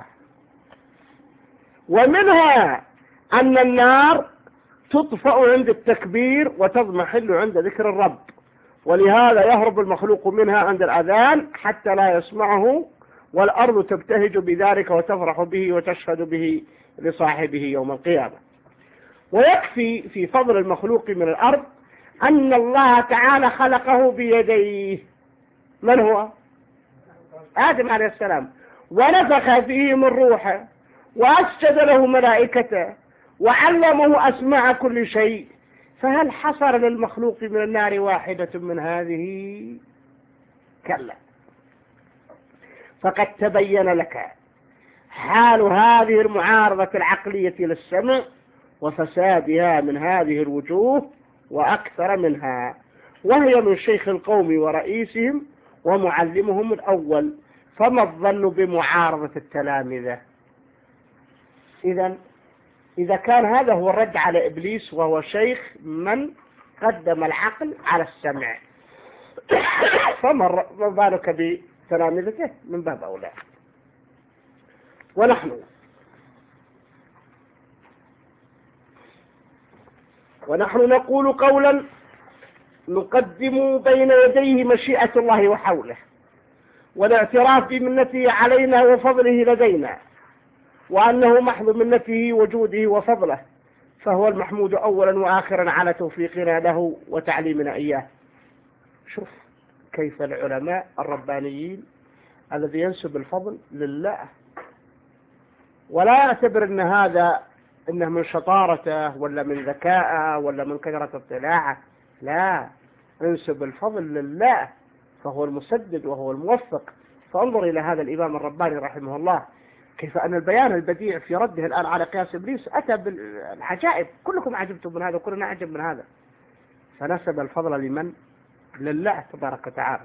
ومنها أن النار تطفأ عند التكبير وتضمحل عند ذكر الرب، ولهذا يهرب المخلوق منها عند الأذان حتى لا يسمعه، والأرض تبتهج بذلك وتفرح به وتشهد به لصاحبه يوم القيامة. ويكفي في فضل المخلوق من الأرض أن الله تعالى خلقه بيديه. من هو؟ آدم عليه السلام، ونفخ فيه من روحه، وأسجد له ملائكته، وعلمه أسماء كل شيء. فهل حصر للمخلوق من النار واحدة من هذه؟ كلا. فقد تبين لك حال هذه المعارضة العقلية للسمع وفسادها من هذه الوجوه وأكثر منها، وهي من شيخ القوم ورئيسهم ومعلمهم الأول. فما الظن بمعارضة التلامذة؟ إذن إذا كان هذا هو الرد على إبليس وهو شيخ من قدم العقل على السمع، فما بالك بتلامذته من باب أولى. ونحن ونحن نقول قولا نقدم بين يديه مشيئة الله وحوله، والاعتراف بمنته علينا وفضله لدينا، وأنه محض منته وجوده وفضله، فهو المحمود أولا وآخرا على توفيقنا له وتعليمنا إياه. شوف كيف العلماء الربانيين الذي ينسب الفضل لله، ولا يعتبر أن هذا إنه من شطارته ولا من ذكاءه ولا من كثرة اطلاعه، لا، انسب الفضل لله، فهو المسدد وهو الموفق. فانظر إلى هذا الإمام الرباني رحمه الله كيف أن البيان البديع في رده الآن على قياس إبليس أتى بالعجائب. كلكم عجبتم من هذا وكلنا عجب من هذا. فنسب الفضل لمن؟ لله تبارك وتعالى.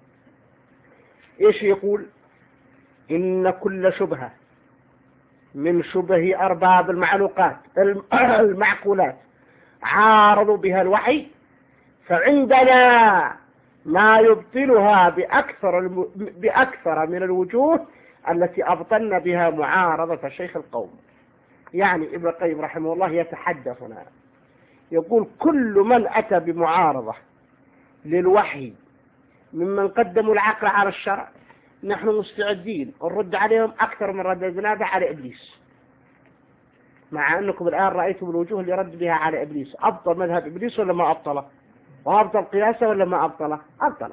إيش يقول؟ إن كل شبهة من شبه أرباب المعلوقات المعقولات عارضوا بها الوحي، فعندنا ما يبطلها بأكثر, بأكثر من الوجوه التي أبطلنا بها معارضة شيخ القوم. يعني ابن القيم رحمه الله يتحدثنا يقول كل من أتى بمعارضة للوحي ممن قدموا العقل على الشرع نحن مستعدين نرد عليهم أكثر من رد الجنابة على إبليس، مع أنكم الآن رأيتم الوجوه اللي رد بها على إبليس. أبطل مذهب إبليس ولا ما أبطله؟ وأبطل قياسه ولا ما أبطله؟ أبطله.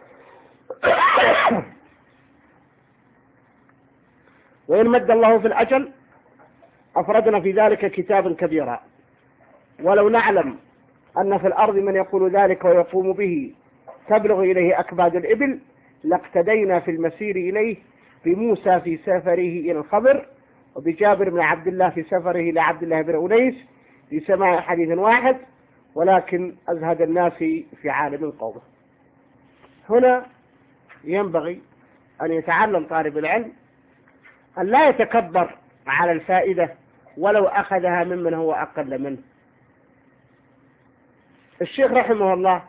وإن مد الله في الأجل أفردنا في ذلك كتابا كبيرا، ولو نعلم أن في الأرض من يقول ذلك ويقوم به تبلغ إليه أكباد الإبل لاقتدينا في المسير إليه بموسى في سفره إلى الخضر، وبجابر بن عبد الله في سفره لعبد الله بن أنيس في سماع حديث واحد، ولكن أزهد الناس في عالم قومه. هنا ينبغي أن يتعلم طالب العلم أن لا يتكبر على الفائدة ولو أخذها ممن هو أقل منه. الشيخ رحمه الله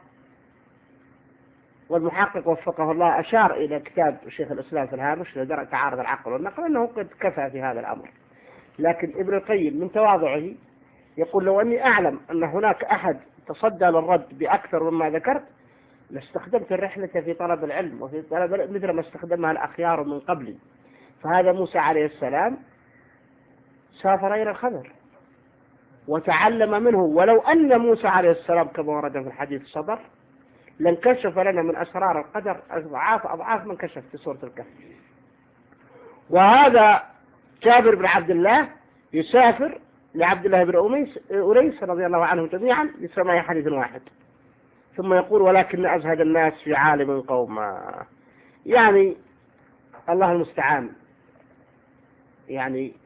والمحقق وفقه الله أشار إلى كتاب الشيخ الإسلام في الهامش لدرجة تعارض العقل والنقل أنه قد كفى في هذا الأمر، لكن ابن القيم من تواضعه يقول لو أني أعلم أن هناك أحد تصدى للرد بأكثر مما ذكرت لاستخدمت الرحلة في طلب العلم وفي طلب العلم مثل ما استخدمها الأخيار من قبلي. فهذا موسى عليه السلام سافر إلى الخضر وتعلم منه، ولو أن موسى عليه السلام كما ورد في الحديث الصدر لانكشف لنا من أسرار القدر أضعاف أضعاف من كشف في سورة الكهف. وهذا جابر بن عبد الله يسافر لعبد الله بن أنيس رضي الله عنه جميعا لسماع حديث واحد، ثم يقول ولكن أزهد الناس في عالم قوما. يعني الله المستعان، يعني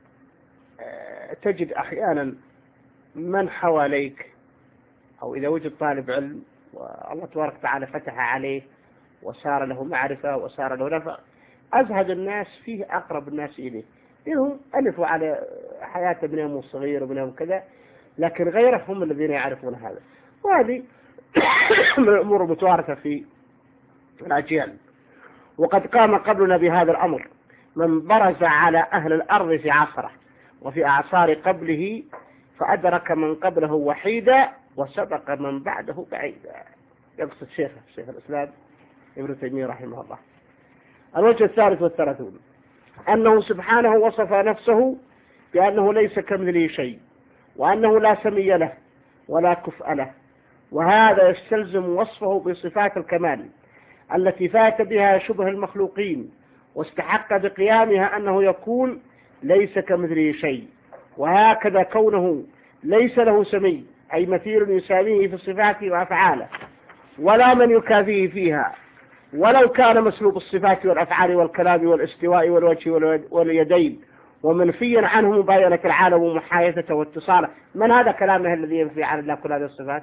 تجد أحيانا من حواليك أو إذا وجد طالب علم والله تبارك وتعالى فتح عليه وصار له معرفة وصار له نفع، أزهد الناس فيه أقرب الناس إليه، إنهم ألفوا على حياة ابنهم الصغير وابنهم كذا، لكن غيرهم هم الذين يعرفون هذا. وهذه من الأمور المتوارثة في الأجيال. وقد قام قبلنا بهذا الأمر من برز على أهل الأرض في عصره وفي أعصار قبله فأدرك من قبله وحيدا وسبق من بعده بعيدا. يقصد شيخ شيخ الإسلام ابن تيمية رحمه الله. الوجه الثالث والثلاثون أنه سبحانه وصف نفسه بأنه ليس كمثله شيء، وأنه لا سمي له ولا كفء له، وهذا يستلزم وصفه بصفات الكمال التي فات بها شبه المخلوقين واستحق بقيامها أنه يكون ليس كمثله شيء. وهكذا كونه ليس له سمي أي مثيل يساويه في صفاته وأفعاله ولا من يكافيه فيها، ولو كان مسلوب الصفات والأفعال والكلام والاستواء والوجه واليدين ومنفيا عنه مباينة العالم ومحايثته واتصاله. من هذا كلامه الذي ينفي عن الله كل هذه الصفات؟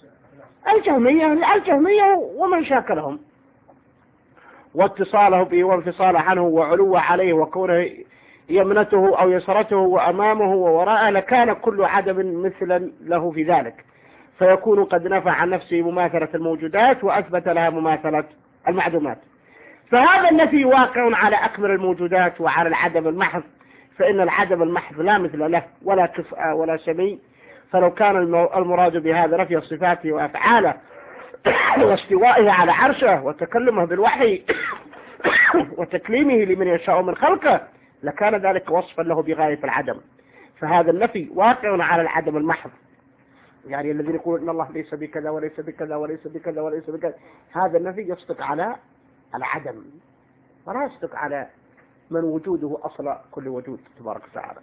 الجهمية الجهمية ومن شاكلهم، واتصاله به وانفصاله عنه وعلوه عليه وكونه يمنته أو يسرته وأمامه ووراءه لكان كل عدم مثلا له في ذلك، فيكون قد نفع عن نفسه مماثلة الموجودات وأثبت لها مماثلة المعدومات. فهذا النفي واقع على أكمل الموجودات وعلى العدم المحض، فإن العدم المحض لا مثل له ولا كفء ولا سمي. فلو كان المراد بهذا نفي صفاته وأفعاله واستوائه على عرشه وتكلمه بالوحي وتكليمه لمن يشاء من خلقه لكان ذلك وصفا له بغاية العدم. فهذا النفي واقع على العدم المحض، يعني الذين يقولون إن الله ليس بكذا وليس بكذا وليس بكذا وليس بكذا، هذا النفي يصدق على العدم ولا يصدق على من وجوده أصل كل وجود تبارك وتعالى.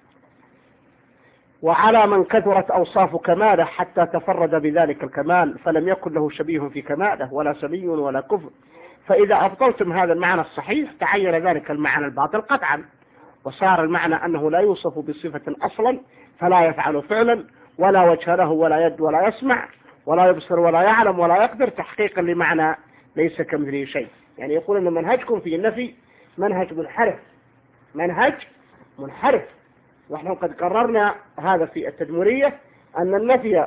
وعلى من كثرت أوصاف كماله حتى تفرد بذلك الكمال فلم يكن له شبيه في كماله ولا سمي ولا كفر. فإذا أبطلتم هذا المعنى الصحيح تعين ذلك المعنى الباطل قطعا، وصار المعنى أنه لا يوصف بصفة أصلا فلا يفعل فعلا ولا وجه له ولا يد ولا يسمع ولا يبصر ولا يعلم ولا يقدر، تحقيقا لمعنى ليس كمثله شيء. يعني يقول أن منهجكم في النفي منهج منحرف منهج منحرف ونحن قد قررنا هذا في التدمرية أن النفي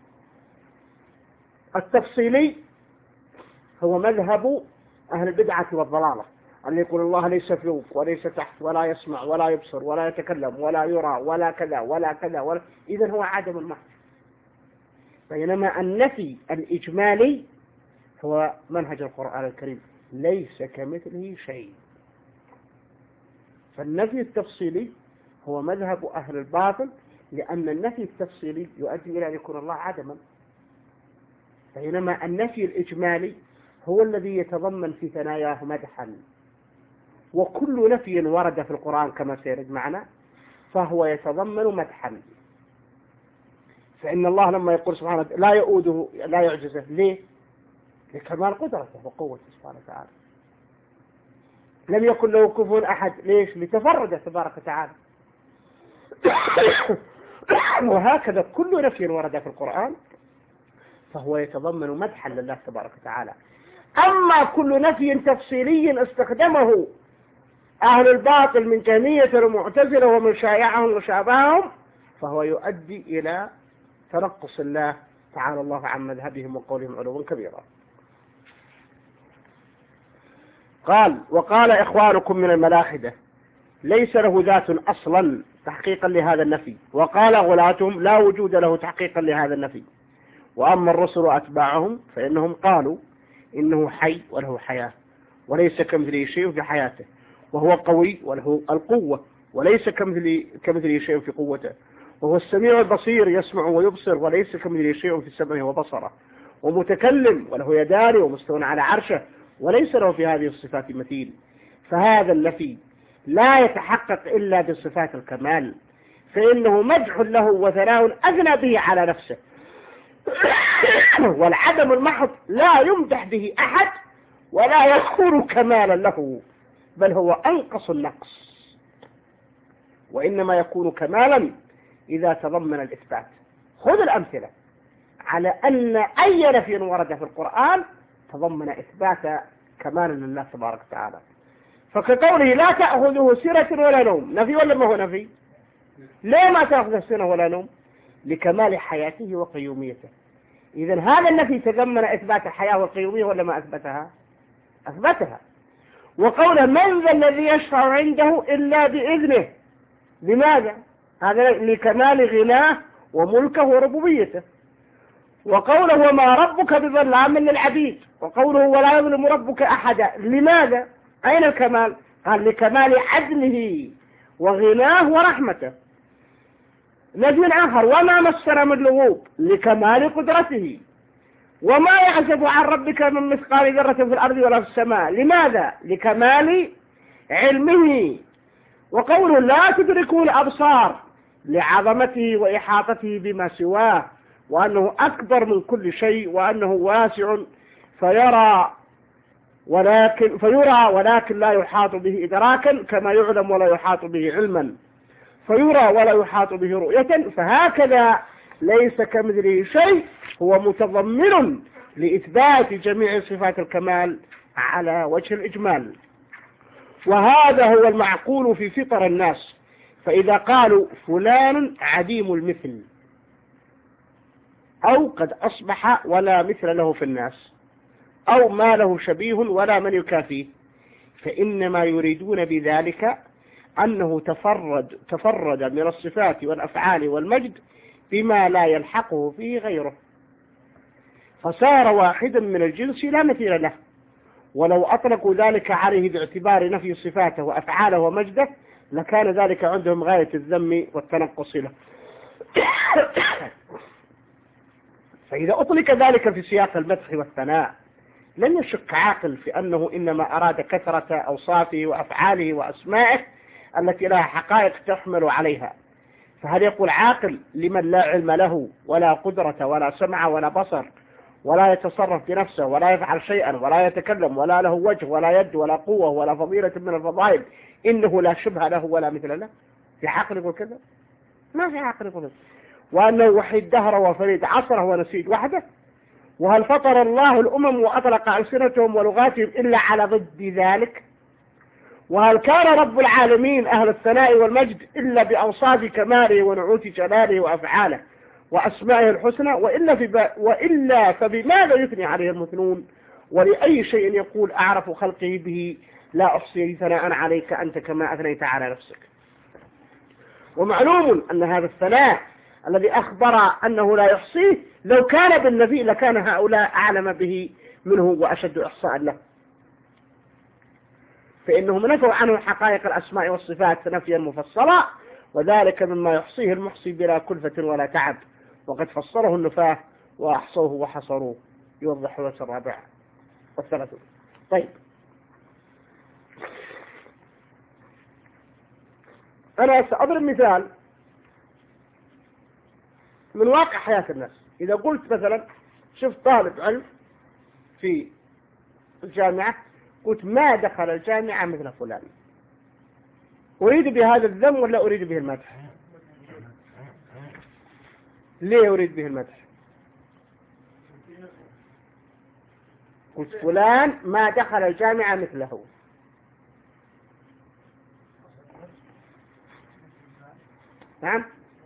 التفصيلي هو مذهب أهل البدعة والضلالة، أن يقول الله ليس فوق وليس تحت ولا يسمع ولا يبصر ولا يتكلم ولا يرى ولا كذا ولا كذا ولا، إذن هو عدم المحض. بينما النفي الإجمالي هو منهج القرآن الكريم ليس كمثله شيء. فالنفي التفصيلي هو مذهب أهل الباطل، لأن النفي التفصيلي يؤدي إلى أن يكون الله عدما، بينما النفي الإجمالي هو الذي يتضمن في ثناياه مدحا. وكل نفي ورد في القرآن كما سيرد معنا فهو يتضمن مدحا. فإن الله لما يقول سبحانه لا يؤوده لا يعجزه، ليه؟ لكمال قدرته وقوته سبحانه وتعالى. لم يكن له كفوا أحد، ليش؟ لتفرده تبارك وتعالى. وهكذا كل نفي ورد في القرآن فهو يتضمن مدحا لله تبارك وتعالى. أما كل نفي تفصيلي استخدمه أهل الباطل من جهمية المعتزلة ومن شايعهم وشابههم، فهو يؤدي إلى تنقص الله تعالى الله عن مذهبهم وقولهم علوا كبيرا. قال وقال إخوانكم من الملاحدة ليس له ذات أصلا تحقيقا لهذا النفي، وقال غلاتهم لا وجود له تحقيقا لهذا النفي. وأما الرسل وأتباعهم فإنهم قالوا إنه حي وله حياة وليس كمثله شيء في حياته، وهو قوي وله القوة وليس كمثله كمثله شيء في قوته، وهو السميع البصير يسمع ويبصر وليس كمثله شيء في سمعه وبصره، ومتكلم وله يدان ومستوى على عرشه وليس له في هذه الصفات مثيل. فهذا النفي لا يتحقق إلا بصفات الكمال، فإنه مدح له وثناء أثنى به على نفسه، والعدم المحض لا يمدح به أحد ولا يكون كمالا له، بل هو أنقص النقص، وإنما يكون كمالا إذا تضمن الإثبات. خذ الأمثلة على أن أي نفي ورد في القرآن تضمن إثبات كمال لله تبارك وتعالى. فكقوله لا تأخذه سنة ولا نوم، نفي ولا ما هو نفي؟ ليه ما تأخذه سنة ولا نوم؟ لكمال حياته وقيوميته. إذن هذا النفي تضمن إثبات الحياة والقيومية ولا ما أثبتها؟ أثبتها. وقوله من ذا الذي يشفع عنده إلا بإذنه، لماذا؟ هذا لكمال غناه وملكه وربوبيته. وقوله وما ربك بظلام للعبيد، وقوله ولا يظلم ربك أحدا، لماذا؟ أين الكمال؟ قال لكمال عدله وغناه ورحمته. نجم آخر وما مسنا من لغوب، لكمال قدرته. وما يعزب عن ربك من مثقال ذرة في الأرض ولا في السماء، لماذا؟ لكمال علمه. وقوله لا تدركوا الأبصار، لعظمته وإحاطته بما سواه، وأنه أكبر من كل شيء، وأنه واسع فيرى ولكن فيرى ولكن لا يحاط به إدراكا، كما يعلم ولا يحاط به علما، فيرى ولا يحاط به رؤية. فهكذا ليس كمثله شيء، هو متضمن لإثبات جميع صفات الكمال على وجه الإجمال. وهذا هو المعقول في فطر الناس. فإذا قالوا فلان عديم المثل أو قد أصبح ولا مثل له في الناس، أو ما له شبيه ولا من يكافيه، فإنما يريدون بذلك أنه تفرد تفرد من الصفات والأفعال والمجد بما لا يلحقه فيه غيره، فصار واحدا من الجنس لا مثيل له. ولو أطلقوا ذلك عليه باعتبار نفي صفاته وأفعاله ومجده لكان ذلك عندهم غاية الذم والتنقص له. فإذا أطلق ذلك في سياق المدح والثناء لن يشك عاقل في أنه إنما أراد كثرة أوصافه وأفعاله وأسمائه التي لها حقائق تحمل عليها. فهل يقول عاقل لمن لا علم له ولا قدرة ولا سمع ولا بصر ولا يتصرف بنفسه ولا يفعل شيئا ولا يتكلم ولا له وجه ولا يد ولا قوة ولا فضيلة من الفضائل إنه لا شبه له ولا مثل له؟ في عاقل يقول كذا؟ ما في عاقل يقول كذا. وأنه وحيد دهره وفريد عصره ونسيج وحده؟ وهل فطر الله الأمم وأطلق ألسنتهم ولغاتهم إلا على ضد ذلك؟ وهل كان رب العالمين أهل الثناء والمجد إلا بأوصاف كماله ونعوت جلاله وأفعاله وأسمائه الحسنى؟ وإلا, في وإلا فبماذا يثني عليه المثنون؟ ولأي شيء يقول أعرف خلقه به لا أحصي ثناء عليك أنت كما أثنيت على نفسك. ومعلوم أن هذا الثناء الذي أخبر أنه لا يحصيه لو كان بالنبي لكان هؤلاء أعلم به منه وأشد إحصاء له، فإنهم نفوا عنه حقائق الأسماء والصفات نفيا مفصلا، وذلك مما يحصيه المحصي بلا كلفة ولا تعب، وقد فسره النفاه وأحصوه وحصروه. يوضح الوجه الرابع والثلاثون. طيب، أنا سأضرب مثال من واقع حياة الناس. إذا قلت مثلا شفت طالب علم في الجامعة قلت ما دخل الجامعة مثل فلان، أريد بهذا الذم ولا أريد به المدح؟ ليه أريد به المدح؟ قلت فلان ما دخل الجامعة مثله، نعم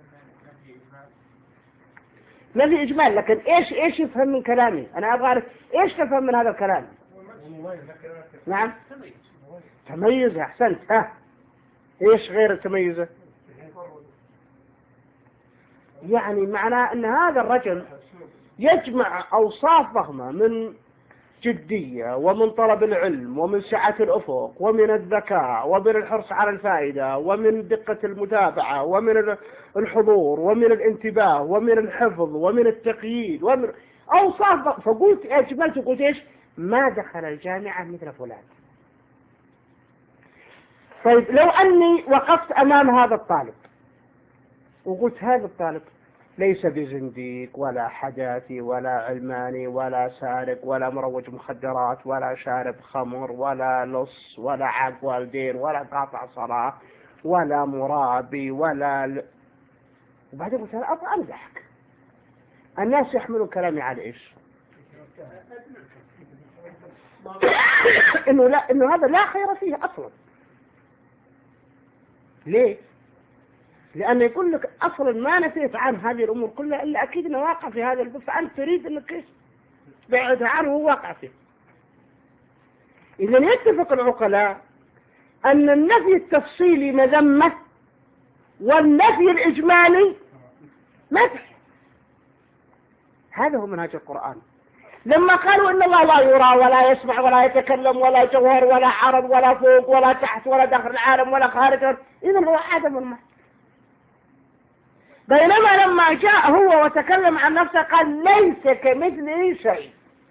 نفي إجمال، لكن إيش إيش يفهم من كلامي؟ أنا أبغى أعرف إيش تفهم من هذا الكلام. نعم تميز، أحسنت. ها إيش غير التميزة؟ يعني معناه أن هذا الرجل يجمع أوصاف ضخمة من جدية ومن طلب العلم ومن سعة الأفق ومن الذكاء ومن الحرص على الفائدة ومن دقة المتابعة ومن الحضور ومن الانتباه ومن الحفظ ومن التقييد ومن أوصاف ضخمة. فقلت أجملت وقلت إيش؟ ما دخل الجامعة مثل فلان. طيب لو أني وقفت أمام هذا الطالب وقلت هذا الطالب ليس بزنديق ولا حداثي ولا علماني ولا سارق ولا مروج مخدرات ولا شارب خمر ولا لص ولا عاق والدين ولا قاطع صلاة ولا مرابي ولا ل... وبعدين قلت أنا أبغى أمزحك. الناس يحملون كلامي على إيش؟ إنه لا إنه هذا لا خير فيه أصلا. ليه؟ لأن يقول لك أصلا ما نسيت عن هذه الأمور كلها إلا أكيد أنه واقع في هذا البث، فأنت تريد أنك بعد عنه هو واقع فيه. إذن يتفق العقلاء أن النفي التفصيلي مذمة والنفي الإجمالي مدح. هذا هو منهج القرآن. لما قالوا إن الله لا يرى ولا يسمع ولا يتكلم ولا جوهر ولا عرض ولا فوق ولا تحت ولا داخل العالم ولا خارج، إذن هو عدم المحض. بينما لما جاء هو وتكلم عن نفسه قال ليس كمثله شيء.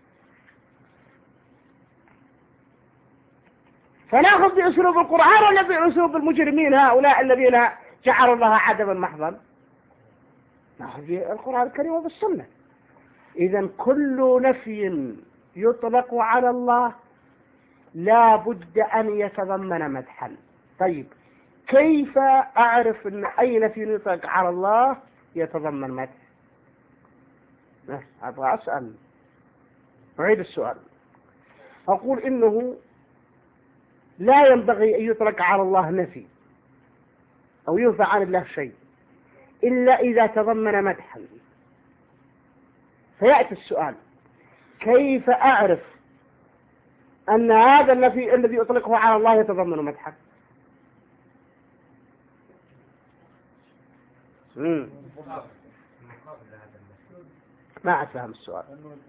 فناخذ بأسلوب القرآن ولا بأسلوب المجرمين هؤلاء الذين جعلوا الله عدما محضا؟ ناخذ بالقرآن الكريم وبالسنة. إذن كل نفي يطلق على الله لا بد أن يتضمن مدحا. طيب كيف أعرف أن أي نفي يطلق على الله يتضمن مدح؟ أبغى أسأل، أعيد السؤال. أقول إنه لا ينبغي أن يطلق على الله نفي أو ينفى عن الله شيء إلا إذا تضمن مدحا. فيأتي السؤال كيف أعرف أن هذا النفي الذي يطلقه على الله يتضمن مدحا؟ مم. ما أفهم السؤال.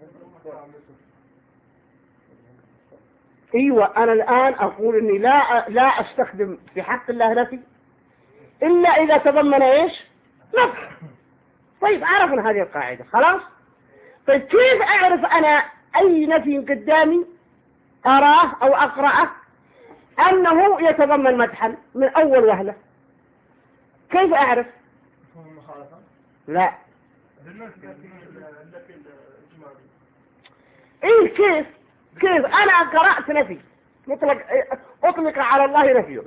أيوة أنا الآن أقول إني لا لا أستخدم في حق الله نفي إلا إذا تضمن إيش؟ نفي. طيب عرفنا هذه القاعدة خلاص. طيب كيف أعرف أنا أي نفي قدامي أراه أو أقرأه أنه يتضمن مدحا من أول وهلة؟ كيف أعرف؟ لا إيه كيف كيف أنا قرأت نفي مطلق أطلق على الله نفي،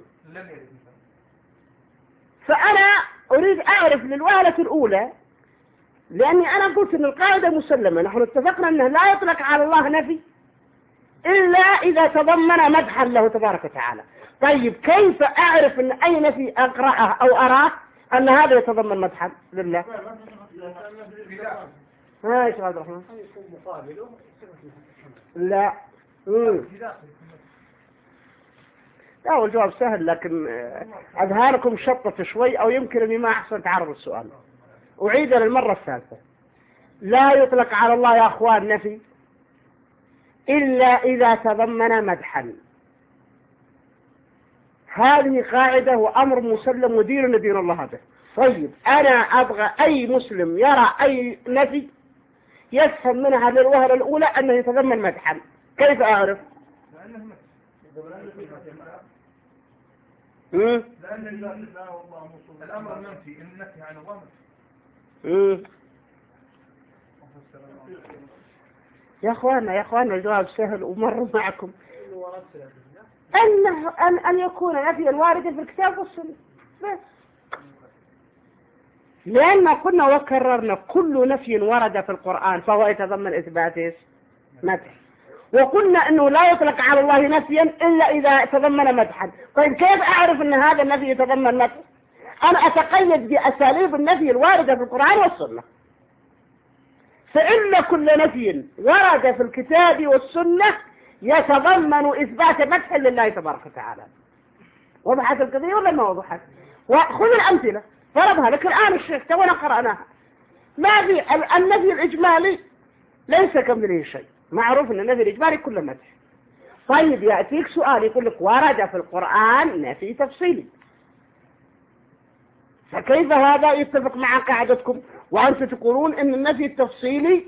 فأنا أريد أعرف للوهلة الأولى، لأني أنا قلت أن القاعدة مسلمة، نحن اتفقنا أنه لا يطلق على الله نفي إلا إذا تضمن مدحا له تبارك وتعالى. طيب كيف أعرف أن أي نفي أقرأه أو أراه أن هذا يتضمن مدحا لله؟ ها يا شيخ عبد الرحمن؟ لا امم لا هو الجواب سهل، لكن أذهانكم شطت شوي أو يمكن أني ما أحسن تعرض السؤال. أعيد للمرة الثالثة. لا يطلق على الله يا أخوان نفي إلا إذا تضمن مدحا. هذه قاعدة وأمر مسلم ودين دين الله هذا. طيب أنا أبغى أي مسلم يرى أي نفي يفهم منها للوهلة الأولى أنه يتضمن مدحا. كيف أعرف؟ لأن الأمر منفي النفي عن الله. يا أخوانا يا أخوانا الجواب سهل ومر معكم. أنه أن أن يكون نفيا واردا في الكتاب والسنة بس. لأن قلنا وكررنا كل نفي ورد في القرآن فهو يتضمن إثبات مدح، وقلنا أنه لا يطلق على الله نفيا إلا إذا تضمن مدحا. طيب كيف أعرف أن هذا النفي يتضمن مدح؟ أنا أتقيد بأساليب النفي الواردة في القرآن والسنة، فإن كل نفي ورد في الكتاب والسنة يتضمن إثبات مدح لله تبارك وتعالى. وضحت القضية ولا ما وضحت؟ وخذ الأمثلة ضربها لك الآن الشيخ تونا قرأناها. ما في النفي الإجمالي ليس كمثله شيء، معروف أن النفي الإجمالي كله مدح. طيب يأتيك سؤال يقول لك ورد في القرآن نفي تفصيلي، فكيف هذا يتفق مع قاعدتكم وأنتم تقولون أن النفي التفصيلي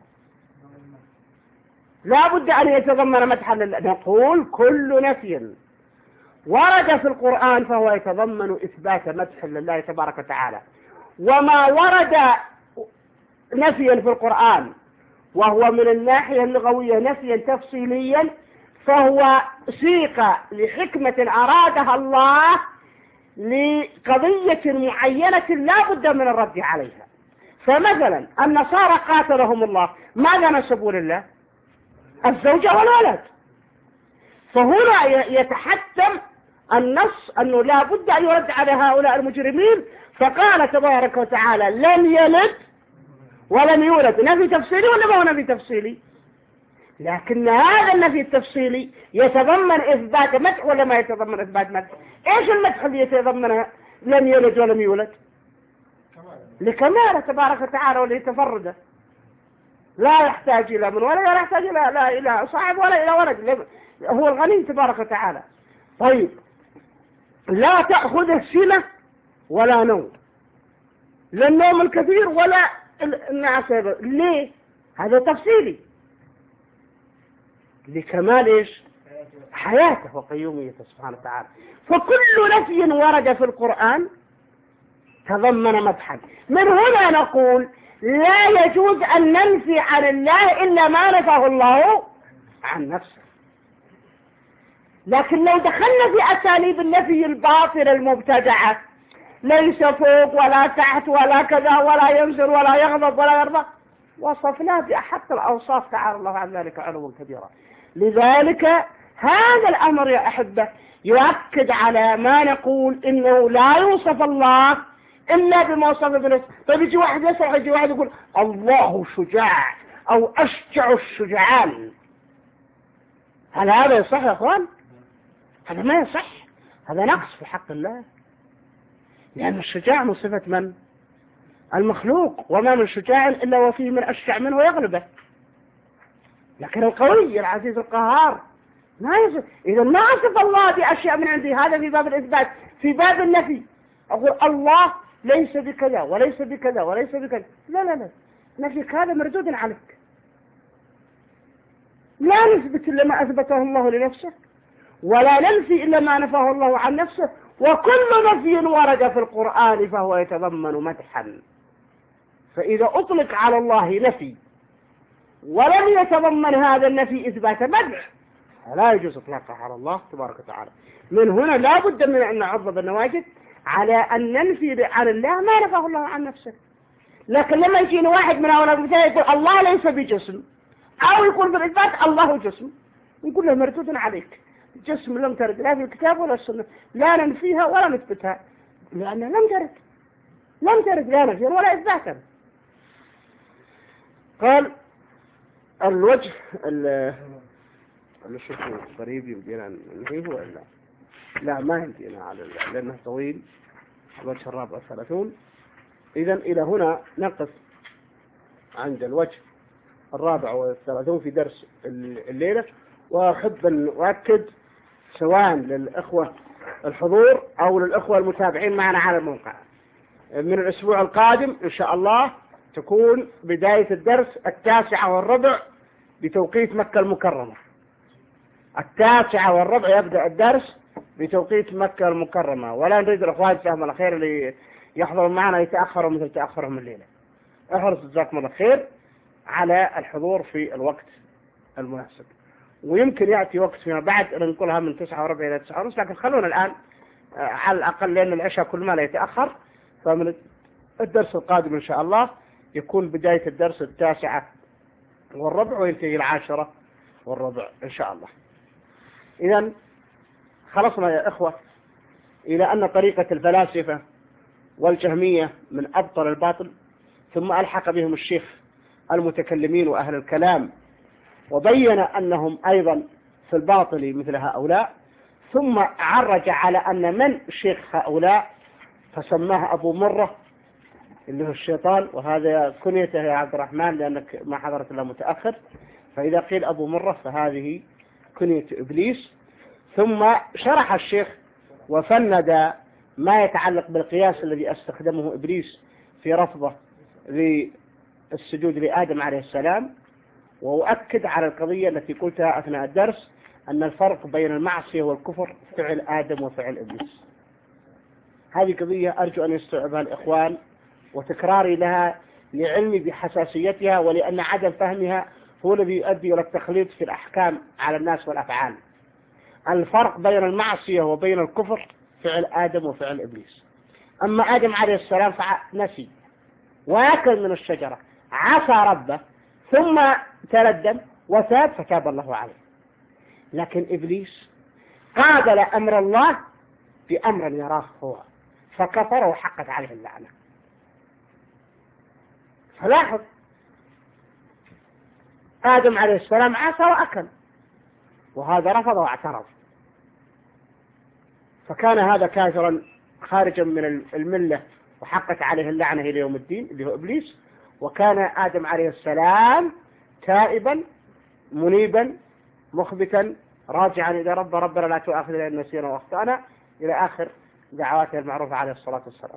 لا بد أن يتضمن مدحا لله؟ نقول كل نفي ورد في القرآن فهو يتضمن إثبات مدح لله تبارك وتعالى، وما ورد نفيا في القرآن وهو من الناحية اللغوية نفيا تفصيليا فهو سيق لحكمة أرادها الله لقضية معينة لا بد من الرد عليها. فمثلا النصارى قاتلهم الله ماذا نسبوا لله؟ الزوجة والولد. فهنا يتحتم النص أنه لا بد أن يرد على هؤلاء المجرمين، فقال تبارك وتعالى لم يلد ولم يولد. نفي تفصيلي ولا ما هو نفي تفصيلي؟ لكن هذا النفي التفصيلي يتضمن إثبات مدح ولا ما يتضمن إثبات مدح؟ إيش المدح اللي يتضمنها لم يلد ولم يولد؟ لكماله تبارك وتعالى ولتفرده، لا يحتاج إلى من ولا لا يحتاج إلى لا إلى صاحب ولا إلى ولد، هو الغني تبارك وتعالى. طيب لا تأخذه سنة ولا نوم، لا النوم الكثير ولا النعاسة. ليه؟ هذا تفصيلي لكمال إيش؟ حياته وقيوميته سبحانه وتعالى. فكل نفي ورد في القرآن تضمن مدحا. من هنا نقول لا يجوز أن ننفي عن الله إلا ما نفاه الله عن نفسه. لكن لو دخلنا في أساليب النفي الباطلة المبتدعة ليس فوق ولا تحت ولا كذا ولا ينزل ولا يغضب ولا يرضى، وصفناه بأحق الأوصاف تعالى الله عن ذلك علوا كبيرا. لذلك هذا الأمر يا أحبة يؤكد على ما نقول إنه لا يوصف الله إلا بموصف بنفسه. طيب يجي واحد يسأل، يجي واحد يقول الله شجاع أو أشجع الشجعان، هل هذا يصح يا أخوان؟ هذا ما يصح، هذا نقص في حق الله، لأن الشجاع من صفة من؟ المخلوق، وما من شجاع إلا وفيه من أشجع منه ويغلبه. لكن القوي العزيز القهار ما يصف. إذا ما أصف الله بأشياء من عندي، هذا في باب الإثبات. في باب النفي أقول الله ليس بكذا وليس بكذا وليس بكذا، لا لا لا، نفيك هذا مردود عليك. لا نثبت إلا ما أثبته الله لنفسه ولا ننفي إلا ما نفاه الله عن نفسه. وكل نفي ورد في القرآن فهو يتضمن مدحا. فإذا أطلق على الله نفي ولم يتضمن هذا النفي إثبات مدح فلا يجوز إطلاقه على الله تبارك وتعالى. من هنا لا بد من أن نعض بالنواجذ على أن ننفي عن الله ما نفاه الله عن نفسه. لكن لما يجينا واحد من هؤلاء المثال يقول الله ليس بجسم، أو يقول بالإثبات الله جسم، يقول له مردود عليك، جسم لم ترد لا في الكتاب ولا السنة، لا ننفيها ولا نثبتها لأنها لم ترد، لم ترد لا نفيا ولا إثباتا. قال الوجه اللي شوفوا قريب يمدينا ننهيه ولا لا؟ ما يمدينا على لأنه طويل. الوجه الرابع والثلاثون. إذن إلى هنا نقف عند الوجه الرابع والثلاثون في درس الليلة. وأحب أن أؤكد سواء للإخوة الحضور أو للإخوة المتابعين معنا على الموقع من الأسبوع القادم إن شاء الله تكون بداية الدرس التاسعة والربع بتوقيت مكة المكرمة. التاسعة والربع يبدأ الدرس بتوقيت مكة المكرمة، ولا نريد الأخوات فهم الخير اللي يحضروا معنا يتأخروا مثل تأخرهم الليلة. احرص جزاكم الله خير على الحضور في الوقت المناسب. ويمكن يأتي وقت فيما بعد ننقلها من تسعة وربع إلى تسعة ونص، لكن خلونا الآن على الأقل لأن العشاء كل ما لا يتأخر، فمن الدرس القادم إن شاء الله يكون بداية الدرس التاسعة والربع وينتهي العاشرة والربع إن شاء الله. إذن خلصنا يا إخوة إلى أن طريقة الفلاسفة والجهمية من أبطل الباطل، ثم ألحق بهم الشيخ المتكلمين وأهل الكلام وبين أنهم أيضا في الباطل مثل هؤلاء، ثم عرج على أن من شيخ هؤلاء فسماه أبو مرة اللي هو الشيطان، وهذا كنيته يا عبد الرحمن لأنك ما حضرت إلا متأخر، فإذا قيل أبو مرة فهذه كنية إبليس. ثم شرح الشيخ وفند ما يتعلق بالقياس الذي استخدمه إبليس في رفضه للسجود لآدم عليه السلام، وأؤكد على القضية التي قلتها أثناء الدرس أن الفرق بين المعصية والكفر فعل آدم وفعل إبليس. هذه قضية أرجو أن يستوعبها الإخوان، وتكراري لها لعلمي بحساسيتها، ولأن عدم فهمها هو الذي يؤدي إلى التخليط في الأحكام على الناس والأفعال. الفرق بين المعصية وبين الكفر فعل آدم وفعل إبليس. أما آدم عليه السلام فنسي وأكل من الشجرة، عصى ربه ثم تلدم وتاب فتاب الله عليه. لكن إبليس قابل أمر الله بأمر يراه هو فكفر وحقت عليه اللعنة. فلاحظ آدم عليه السلام عصى وأكل، وهذا رفض واعترض، فكان هذا كافرا خارجا من الملة وحقت عليه اللعنة إلى يوم الدين اللي هو إبليس. وكان آدم عليه السلام تائبا منيبا مخبتا راجعا إلى رب ربنا لا تؤاخذنا إن نسينا وأخطأنا إلى آخر دعواته المعروفة عليه الصلاة والسلام.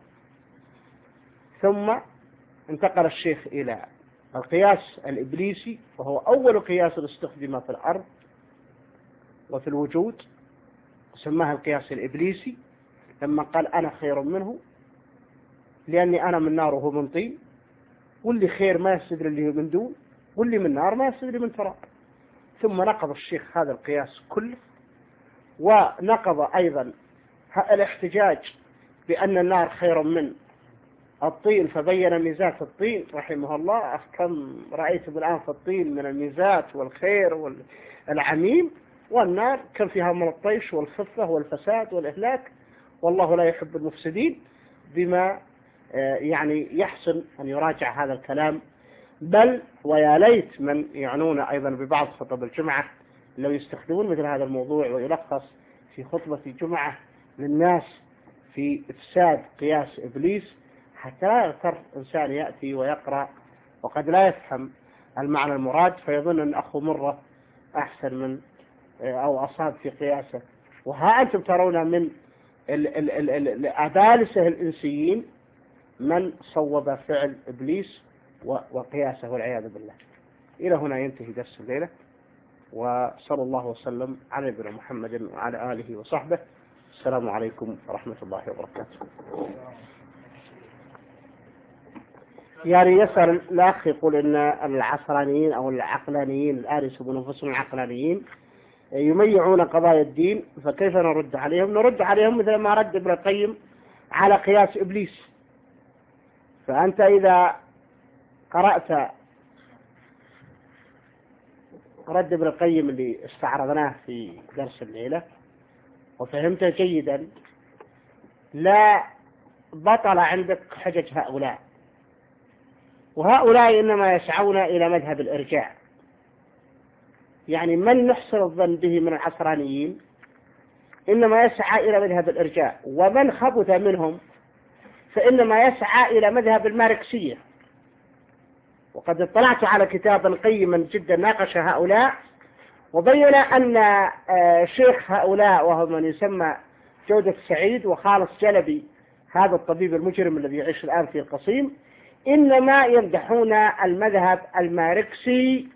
ثم انتقل الشيخ إلى القياس الإبليسي، وهو أول قياس استخدم في الأرض وفي الوجود، سماها القياس الإبليسي لما قال أنا خير منه لأني أنا من نار وهو من طين، واللي خير ما يستدري اللي من دون، واللي من نار ما يستدري من تراب. ثم نقض الشيخ هذا القياس كله، ونقض أيضا الاحتجاج بأن النار خير من الطين، فبين ميزات الطين رحمه الله. كم رأيت الآن في الطين من الميزات والخير والعميم، والنار كم فيها من الطيش والخفة والفساد والإهلاك، والله لا يحب المفسدين. بما يعني يحسن أن يراجع هذا الكلام، بل ويا ليت من يعنون أيضا ببعض خطب الجمعة لو يستخدمون مثل هذا الموضوع ويلخص في خطبة جمعة للناس في إفساد قياس إبليس، حتى لا يغتر إنسان يأتي ويقرأ وقد لا يفهم المعنى المراد فيظن أن أخو مرة أحسن من أو أصاب في قياسه. وها أنتم ترون من الأبالسة الإنسيين من صوب فعل إبليس وقياسه والعياذ بالله. إلى هنا ينتهي درس الليلة، وصلى الله وسلم على نبينا محمد وعلى آله وصحبه. السلام عليكم ورحمة الله وبركاته. يعني يسأل الأخ يقول إن العصرانيين أو العقلانيين الآن يسمون أنفسهم العقلانيين يميعون قضايا الدين، فكيف نرد عليهم؟ نرد عليهم مثل ما رد ابن القيم على قياس إبليس. فأنت إذا قرأت رد ابن القيم اللي استعرضناه في درس الليلة وفهمته جيدا، لا بطل عندك حجج هؤلاء، وهؤلاء إنما يسعون إلى مذهب الإرجاع. يعني من نحسن الظن به من العصرانيين إنما يسعى إلى مذهب الإرجاع، ومن خبث منهم فإنما يسعى إلى مذهب الماركسية. وقد اطلعت على كتابا قيما جدا ناقش هؤلاء وبين أن شيخ هؤلاء وهو من يسمى جودة سعيد وخالص جلبي، هذا الطبيب المجرم الذي يعيش الآن في القصيم، إنما يمدحون المذهب الماركسي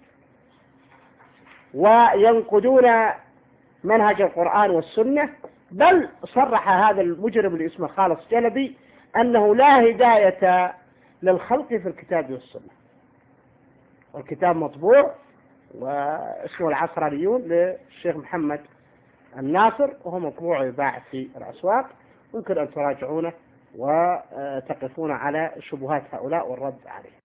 وينقدون منهج القرآن والسنة. بل صرح هذا المجرم اللي اسمه خالص جلبي أنه لا هداية للخلق في الكتاب والسنة، والكتاب مطبوع واسمه العصرانيون للشيخ محمد الناصر، وهو مطبوع يباع في الأسواق، ممكن أن تراجعونه وتقفون على شبهات هؤلاء والرد عليه.